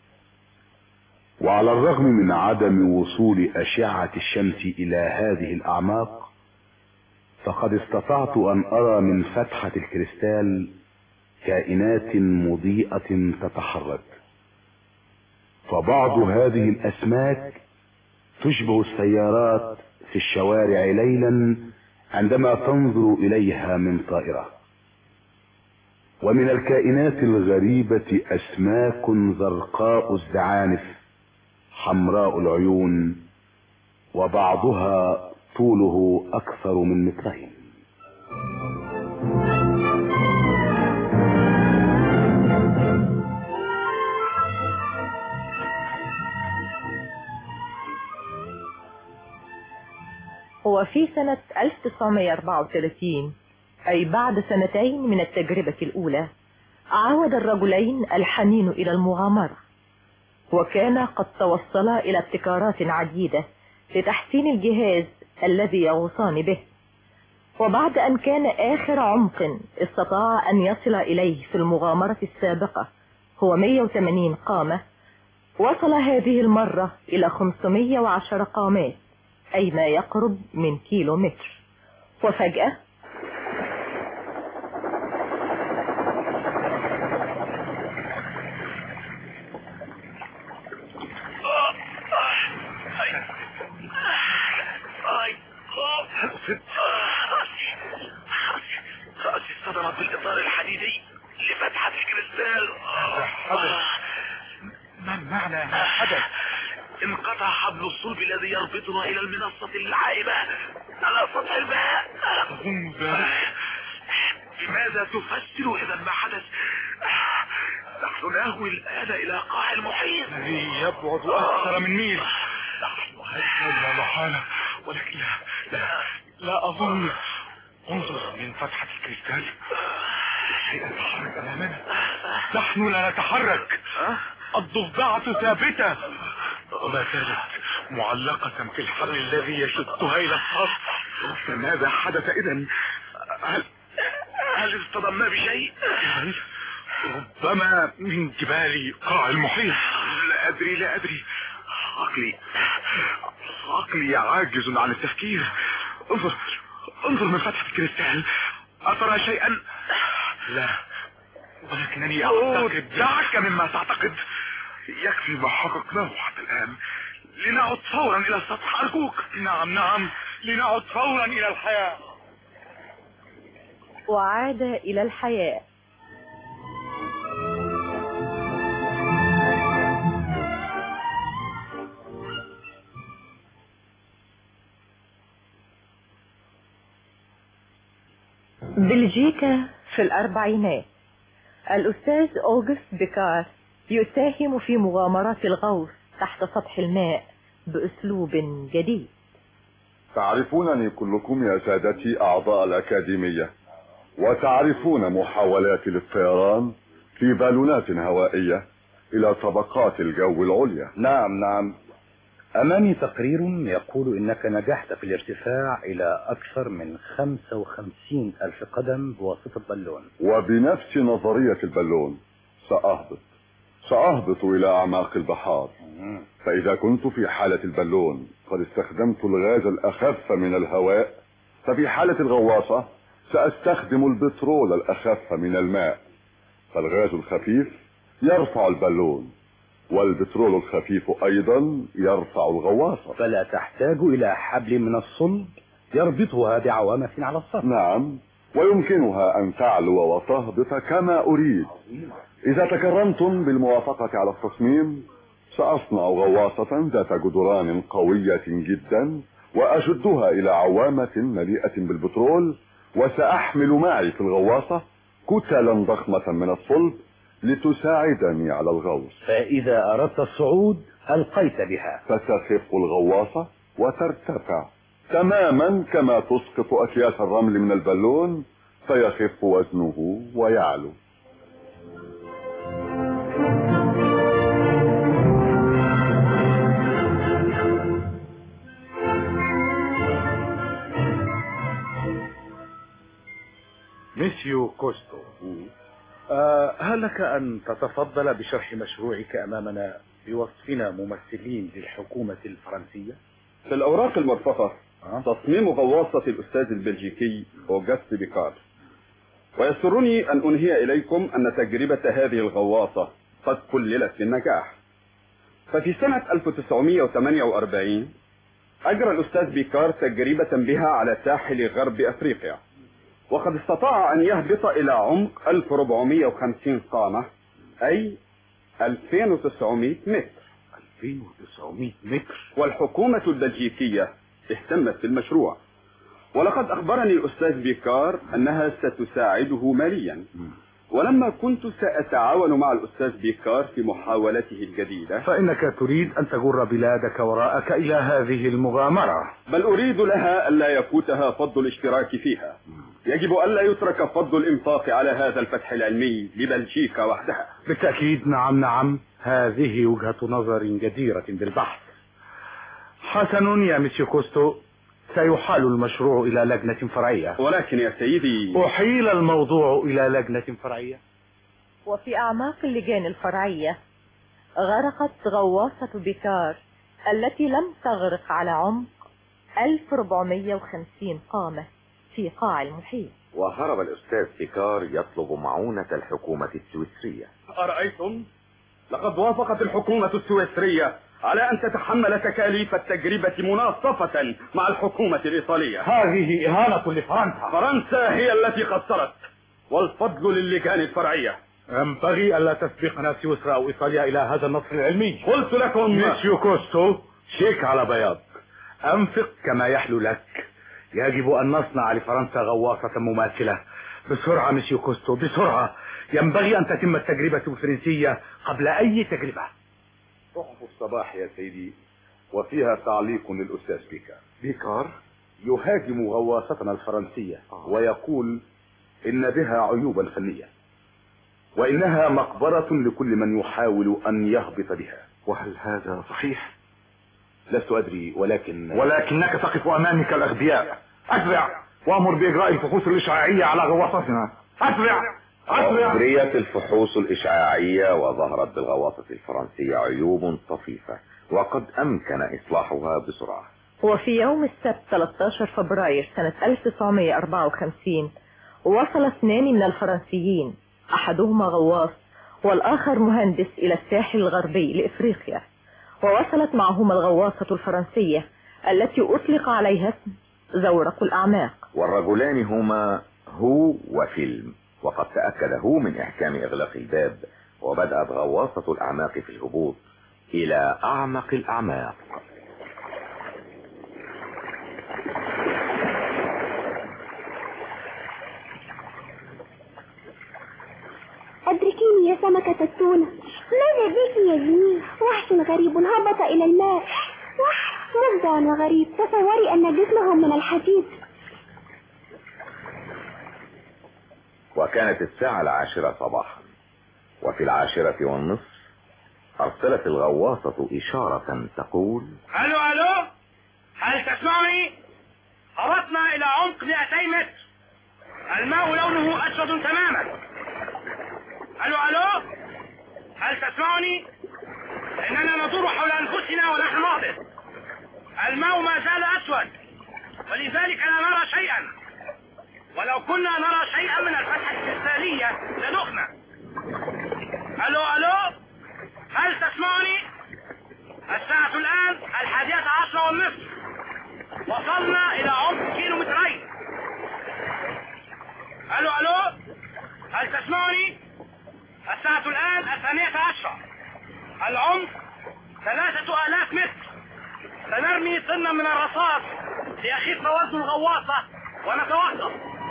وعلى الرغم من عدم وصول أشعة الشمس إلى هذه الأعماق، فقد استطعت أن أرى من فتحة الكريستال كائنات مضيئة تتحرك. فبعض هذه الأسماك تشبه السيارات في الشوارع ليلا عندما تنظر إليها من طائرة. ومن الكائنات الغريبة أسماك زرقاء الزعانف حمراء العيون، وبعضها طوله أكثر من مترين. وفي سنة ألف وتسعمائة وأربعة وثلاثين، أي بعد سنتين من التجربة الأولى، عاود الرجلين الحنين إلى المغامرة، وكان قد توصلا إلى ابتكارات عديدة لتحسين الجهاز الذي يغوصان به. وبعد أن كان آخر عمق استطاع أن يصل إليه في المغامرة السابقة هو مئة وثمانين قامة، وصل هذه المرة إلى خمسمائة وعشرة قامات، أي ما يقرب من كيلو متر. وفجأة رأسي اصطدمت بالإطار الحديدي لفتحة الكريستال. ما المعنى؟ ما حدث؟ انقطع حبل الصلب الذي يربطنا إلى المنصة العائمة على سطح الماء. أظن ذلك. بماذا تفسر إذا ما حدث؟ نحن نهوي الآن إلى قاع المحيط. يبعد أكثر من ميل. نحن هذا محالة، ولكن لا لا, لا أظن. انظر من فتحة الكريستال، شيء يتحرك أمامنا. نحن لا نتحرك. الضفدعة ثابتة وما زالت معلقة في الحبل الذي يشدها إلى السطح. فماذا حدث إذن؟ هل هل اصطدمنا بشيء؟ ربما من جبال قاع المحيط. لا أدري لا أدري عقلي عقلي عاجز عن التفكير. انظر انظر من فتحة الكريستال، أترى شيئا؟ لا، ولكنني أعتقد. دعك مما تعتقد، يكفي ما حققناه حتى الآن. لنعد فورا إلى السطح أرجوك. نعم نعم، لنعد فورا إلى الحياة. وعاد إلى الحياة. بلجيكا في الأربعينات، الأستاذ أوغست بيكار يساهم في مغامرات الغوص تحت سطح الماء بأسلوب جديد. تعرفونني كلكم يا سادتي أعضاء الأكاديمية، وتعرفون محاولاتي للطيران في بالونات هوائية إلى طبقات الجو العليا. نعم نعم، أمامي تقرير يقول إنك نجحت في الارتفاع إلى أكثر من خمسة وخمسين ألف قدم بواسطة بالون. وبنفس نظرية البالون سأهبط سأهبط إلى أعماق البحار. فإذا كنت في حالة البالون قد استخدمت الغاز الأخف من الهواء، ففي حالة الغواصة سأستخدم البترول الأخف من الماء. فالغاز الخفيف يرفع البالون، والبترول الخفيف أيضا يرفع الغواصة. فلا تحتاج إلى حبل من الصلب يربطها بعوامة على السطح. نعم، ويمكنها أن تعلو وتهبط كما أريد. إذا تكرمتم بالموافقة على التصميم سأصنع غواصة ذات جدران قوية جدا، وأشدها إلى عوامة مليئة بالبترول، وسأحمل معي في الغواصة كتلا ضخمة من الصلب لتساعدني على الغوص. فإذا أردت الصعود ألقيت بها، فتخف الغواصة وترتفع تماما كما تسقط أكياس الرمل من البالون، فيخف وزنه ويعلو. ميسيو كوستو، آه هل لك أن تتفضل بشرح مشروعك أمامنا بوصفنا ممثلين للحكومة الفرنسية؟ في الأوراق المرفقة أه؟ تصميم غواصة الأستاذ البلجيكي أوغست بيكار. ويسرني أن أنهي إليكم أن تجربة هذه الغواصة قد كللت بالنجاح. ففي سنة ألف وتسعمائة وثمانية وأربعين أجرى الأستاذ بيكار تجربة بها على ساحل غرب أفريقيا، وقد استطاع أن يهبط إلى عمق ألف وأربعمائة وخمسين قامة، أي ألفين وتسعمائة متر. ألفين وتسعمائة متر. والحكومة البلجيكية اهتمت بالمشروع، ولقد أخبرني الأستاذ بيكار أنها ستساعده ماليا. ولما كنت سأتعاون مع الأستاذ بيكار في محاولته الجديدة، فإنك تريد أن تجر بلادك وراءك إلى هذه المغامرة. بل أريد لها ألا يفوتها فضل الاشتراك فيها. يجب ألا يترك فضل الإنفاق على هذا الفتح العلمي لبلجيكا وحدها. بالتأكيد، نعم نعم، هذه وجهة نظر جديرة بالبحث. حسن يا مسيو كوستو، سيحال المشروع إلى لجنة فرعية. ولكن يا سيدي، أحيل الموضوع إلى لجنة فرعية. وفي أعماق اللجان الفرعية غرقت غواصة بيكار التي لم تغرق على عمق ألف وأربعمائة وخمسين قامة في قاع المحيط. وهرب الأستاذ بيكار يطلب معونة الحكومة السويسرية. أرأيتم؟ لقد وافقت الحكومة السويسرية على أن تتحمل تكاليف التجربة مناصفة مع الحكومة الإيطالية. هذه إهانة لفرنسا. فرنسا هي التي قصرت، والفضل للجان الفرعية. ينبغي ألا تسبقنا سويسرا أو إيطاليا إلى هذا النصر العلمي. قلت لكم ميسيو كوستو، شيك على بياض، أنفق كما يحلو لك. يجب أن نصنع لفرنسا غواصة مماثلة بسرعة ميسيو كوستو، بسرعة. ينبغي أن تتم التجربة الفرنسية قبل أي تجربة. صحف الصباح يا سيدي، وفيها تعليق للأستاذ بيكار. بيكار يهاجم غواصتنا الفرنسية ويقول إن بها عيوبا فنية، وإنها مقبرة لكل من يحاول أن يهبط بها. وهل هذا صحيح؟ لست أدري، ولكن ولكنك تقف أمامك الأغبياء. أسرع وأمر بإجراء الفحوص الإشعاعية على غواصتنا. أسرع أسرع. أجريت الفحوص الإشعاعية وظهرت بالغواصة الفرنسية عيوب طفيفة، وقد أمكن إصلاحها بسرعة. وفي يوم السبت ثلاثة عشر فبراير سنة ألف وتسعمائة وأربعة وخمسين وصل اثنان من الفرنسيين، أحدهما غواص والآخر مهندس، إلى الساحل الغربي لإفريقيا، ووصلت معهما الغواصة الفرنسية التي أطلق عليها اسم زورق الأعماق. والرجلان هما هو وفيلم، وقد تأكد هو من إحكام إغلاق الباب، وبدأت غواصة الأعماق في الهبوط إلى أعمق الأعماق. أدركيني يا سمكة التونة، ماذا بك يا جميل؟ وحش غريب هبط إلى الماء، وحش مفزع وغريب. تصوري أن جسمهم من الحديد. وكانت الساعة العاشرة صباحا، وفي العاشرة والنصف أرسلت الغواصة إشارة تقول: ألو ألو، هل تسمعني؟ هبطنا إلى عمق مئتي متر، الماء لونه أسود تماما. ألو ألو، هل تسمعني؟ إننا ندور حول أنفسنا ونحن نهبط، الماء ما زال أسود، ولذلك لا نرى شيئا، ولو كنا نرى شيئا من الفتحة الكريستالية لدخنا. ألو ألو، هل تسمعني؟ الساعة الآن الحادية عشرة والنصف، وصلنا إلى عمق كيلومترين. ألو ألو، هل تسمعني؟ الساعة الآن الثانية عشرة، العمق ثلاثة آلاف متر. سنرمي طنا من الرصاص ليخف وزن الغواصة ونتوقف.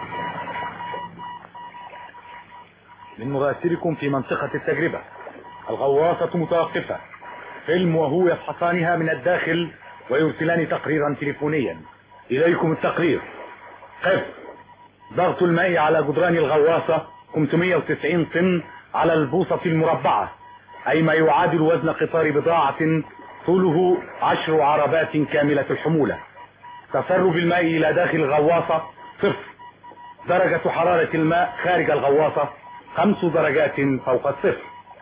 من مراسلكم في منطقة التجربة، الغواصة متوقفة. فيلم وهو يفحصانها من الداخل ويرسلان تقريرا تليفونيا. إليكم التقرير. قف. ضغط الماء على جدران الغواصة خمسمائة وتسعين طن على البوصة المربعة، أي ما يعادل وزن قطار بضاعة طوله عشر عربات كاملة الحمولة. تسرب الماء إلى داخل الغواصة صفر. درجة حرارة الماء خارج الغواصة خمس درجات فوق الصفر.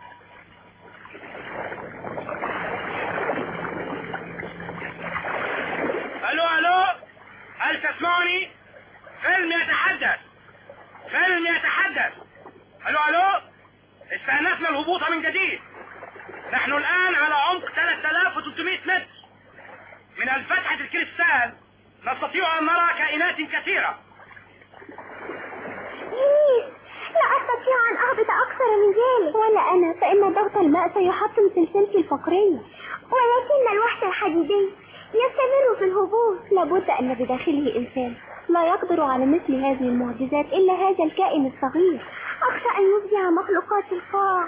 ألو ألو، هل تسمعني؟ فيلم يتحدث، فيلم يتحدث. ألو ألو، استأنفنا الهبوط من جديد. نحن الآن على عمق ثلاثة آلاف وثلاثمائة متر. من الفتحة الكريستال نستطيع أن نرى كائنات كثيرة. لا أستطيع أن أهبط أكثر من ذلك. ولا أنا، فإن ضغط الماء سيحطم سلسلتي الفقرية. ولكن الوحش الحديدي يستمر في الهبوط. لابد أن بداخله إنسان لا يقدر على مثل هذه المعجزات إلا هذا الكائن الصغير. أخشى أن يفزع مخلوقات القاع.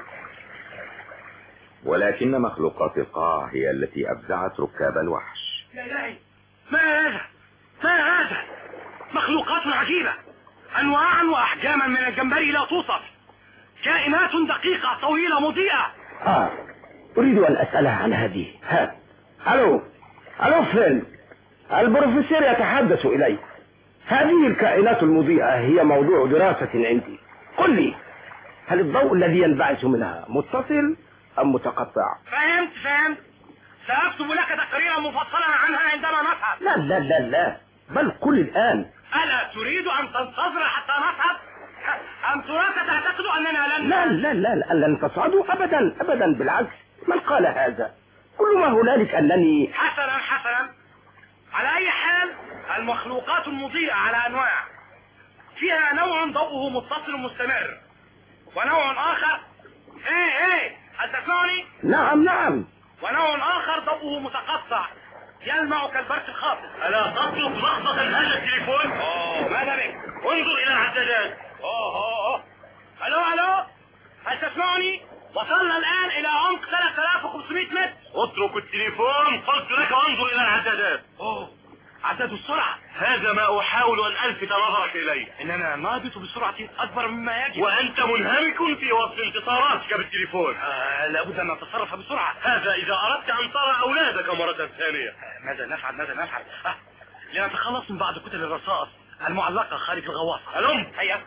ولكن مخلوقات القاع هي التي أفزعت ركاب الوحش. يا إلهي، ما هذا؟ ما هذا؟ مخلوقات عجيبة، أنواعا وأحجاما من الجمبري لا توصف، كائنات دقيقة طويلة مضيئة. آه أريد أن أسألها عن هذه. ها ألو ألو فين؟ البروفيسور يتحدث إلي. هذه الكائنات المضيئة هي موضوع دراسة عندي. قل لي، هل الضوء الذي ينبعث منها متصل أم متقطع؟ فهمت فهمت. سأكتب لك تقريرا مفصلا عنها عندما نصعد. لا لا لا لا، بل قل الآن. ألا تريد أن تنتظر حتى نصعد؟ أم تراك تعتقد أننا لن... لا لا لا, لا لن تصعدوا أبدا أبدا، بالعكس. من قال هذا؟ كل ما هنالك أنني... حسنا حسنا. على أي حال، المخلوقات المضيئة على أنواع. فيها نوع ضوءه متصل مستمر، ونوع آخر... إيه إيه هل تسمعني؟ نعم نعم. ونوع آخر ضوءه متقطع يلمع كالبرق الخاطف. ألا تطلب لحظة هذا التليفون؟ أوه ماذا بك؟ انظر إلى العدادات. أوه أوه أوه. ألو ألو هل تسمعني؟ وصلنا الآن إلى عمق ثلاثة آلاف وخمسمائة متر. اترك التليفون، قلت لك انظر إلى العدادات. أوه عداد السرعة. هذا ما أحاول أن ألفت نظرك إليه. إننا نهبط بسرعة أكبر مما يجب، وأنت منهمك في وصف انتصاراتك بالتليفون. آه لابد أن نتصرف بسرعة. هذا إذا أردت أن ترى أولادك مرة ثانية. آه ماذا نفعل ماذا نفعل؟ آه لنتخلص من بعض كتل الرصاص المعلقة خارج الغواصة. ألم هيا.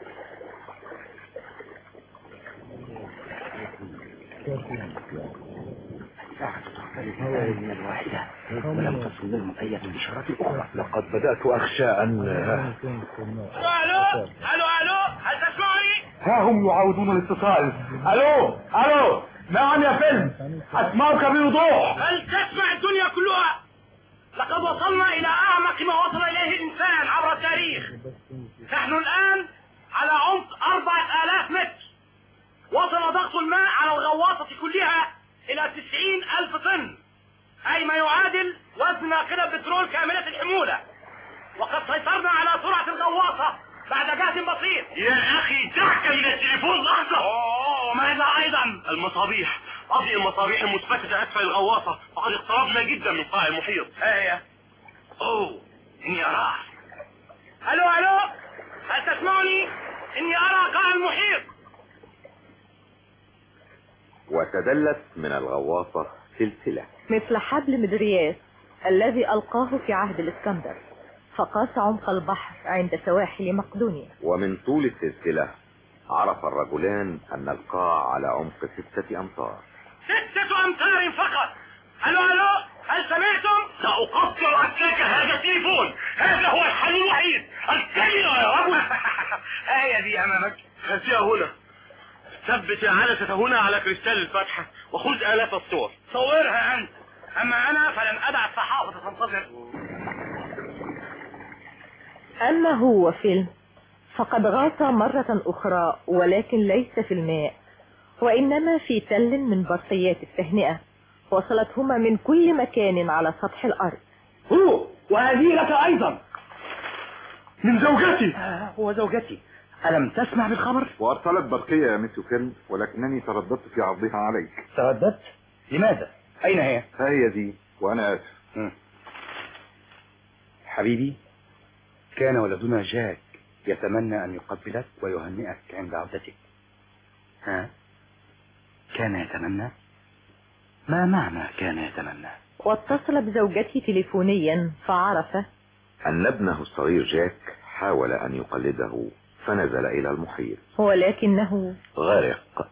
الساعة تختلف من الواحدة ولم تصل لهم أي إشارات أخرى. لقد بدأت أخشى أن... ألو ألو ألو هل تسمعني؟ ها هم يعاودون الاتصال. ألو ألو نعم يا فيلم، أسمعك بوضوح. هل تسمع الدنيا كلها؟ لقد وصلنا إلى أعمق ما وصل إليه الإنسان عبر التاريخ. نحن الآن على عمق أربعة آلاف متر. وصل ضغط الماء على الغواصة كلها إلى تسعين ألف طن، أي ما يعادل وزن ناقلة بترول كاملة الحمولة. وقد سيطرنا على سرعة الغواصة بعد جهد بسيط. يا أخي دعك من التليفون لحظة. أوه ماذا أيضا؟ المصابيح، أضيء المصابيح المثبتة أسفل الغواصة، فقد اقتربنا جدا من قاع المحيط. هيا. أوه إني أراه. ألو ألو هل تسمعني؟ إني أرى قاع المحيط. وتدلت من الغواصة سلسلة مثل حبل مدرياس الذي ألقاه في عهد الإسكندر، فقاس عمق البحر عند سواحل مقدونيا. ومن طول السلسلة عرف الرجلان أن القاع على عمق ستة أمتار. ستة أمتار فقط. ألو ألو هل سمعتم؟ سأقطع أسلاك هذا التليفون. هذا هو الحل الوحيد. الكلمة يا رجل. هيا دي أمامك. هاتيها هنا. ثبت العدسة هنا على كريستال الفتحة وخذ آلاف الصور. صورها أنت، أما أنا فلن أدع الصحافة تنتظر. أما هو فيلم فقد غاص مرة أخرى، ولكن ليس في الماء، وإنما في تل من برقيات التهنئة وصلتهما من كل مكان على سطح الأرض. هو وهذه لك أيضا من زوجتي. آه هو زوجتي. ألم تسمع بالخبر؟ وأرسلت برقية يا مسيو فيلم، ولكنني ترددت في عرضها عليك. ترددت؟ لماذا؟ أين هي؟ ها هي دي، وأنا آسف. م. حبيبي، كان ولدنا جاك يتمنى أن يقبلك ويهنئك عند عودتك. ها؟ كان يتمنى؟ ما معنى كان يتمنى؟ واتصل بزوجته تليفونيا فعرف أن ابنه الصغير جاك حاول أن يقلده فنزل إلى المحيط، ولكنه غرق.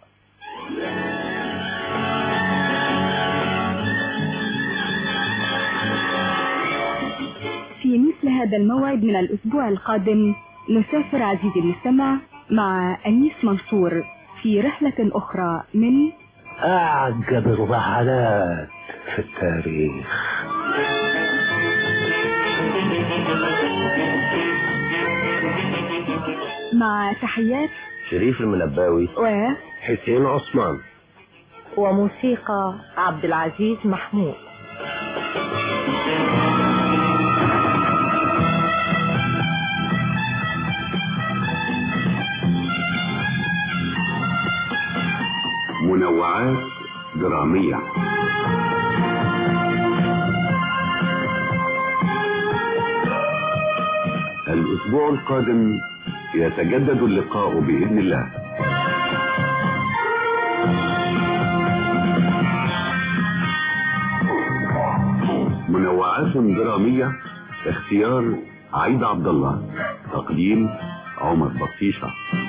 في مثل هذا الموعد من الأسبوع القادم نسافر عزيزي المستمع مع أنيس منصور في رحلة أخرى من أعجب الرحلات في التاريخ. مع تحيات شريف المنباوي وحسين عثمان، وموسيقى عبد العزيز محمود. منوعات درامية. الأسبوع القادم يتجدد اللقاء بإذن الله. منوعات درامية، اختيار عيد عبد الله، تقديم عمر بطيشة.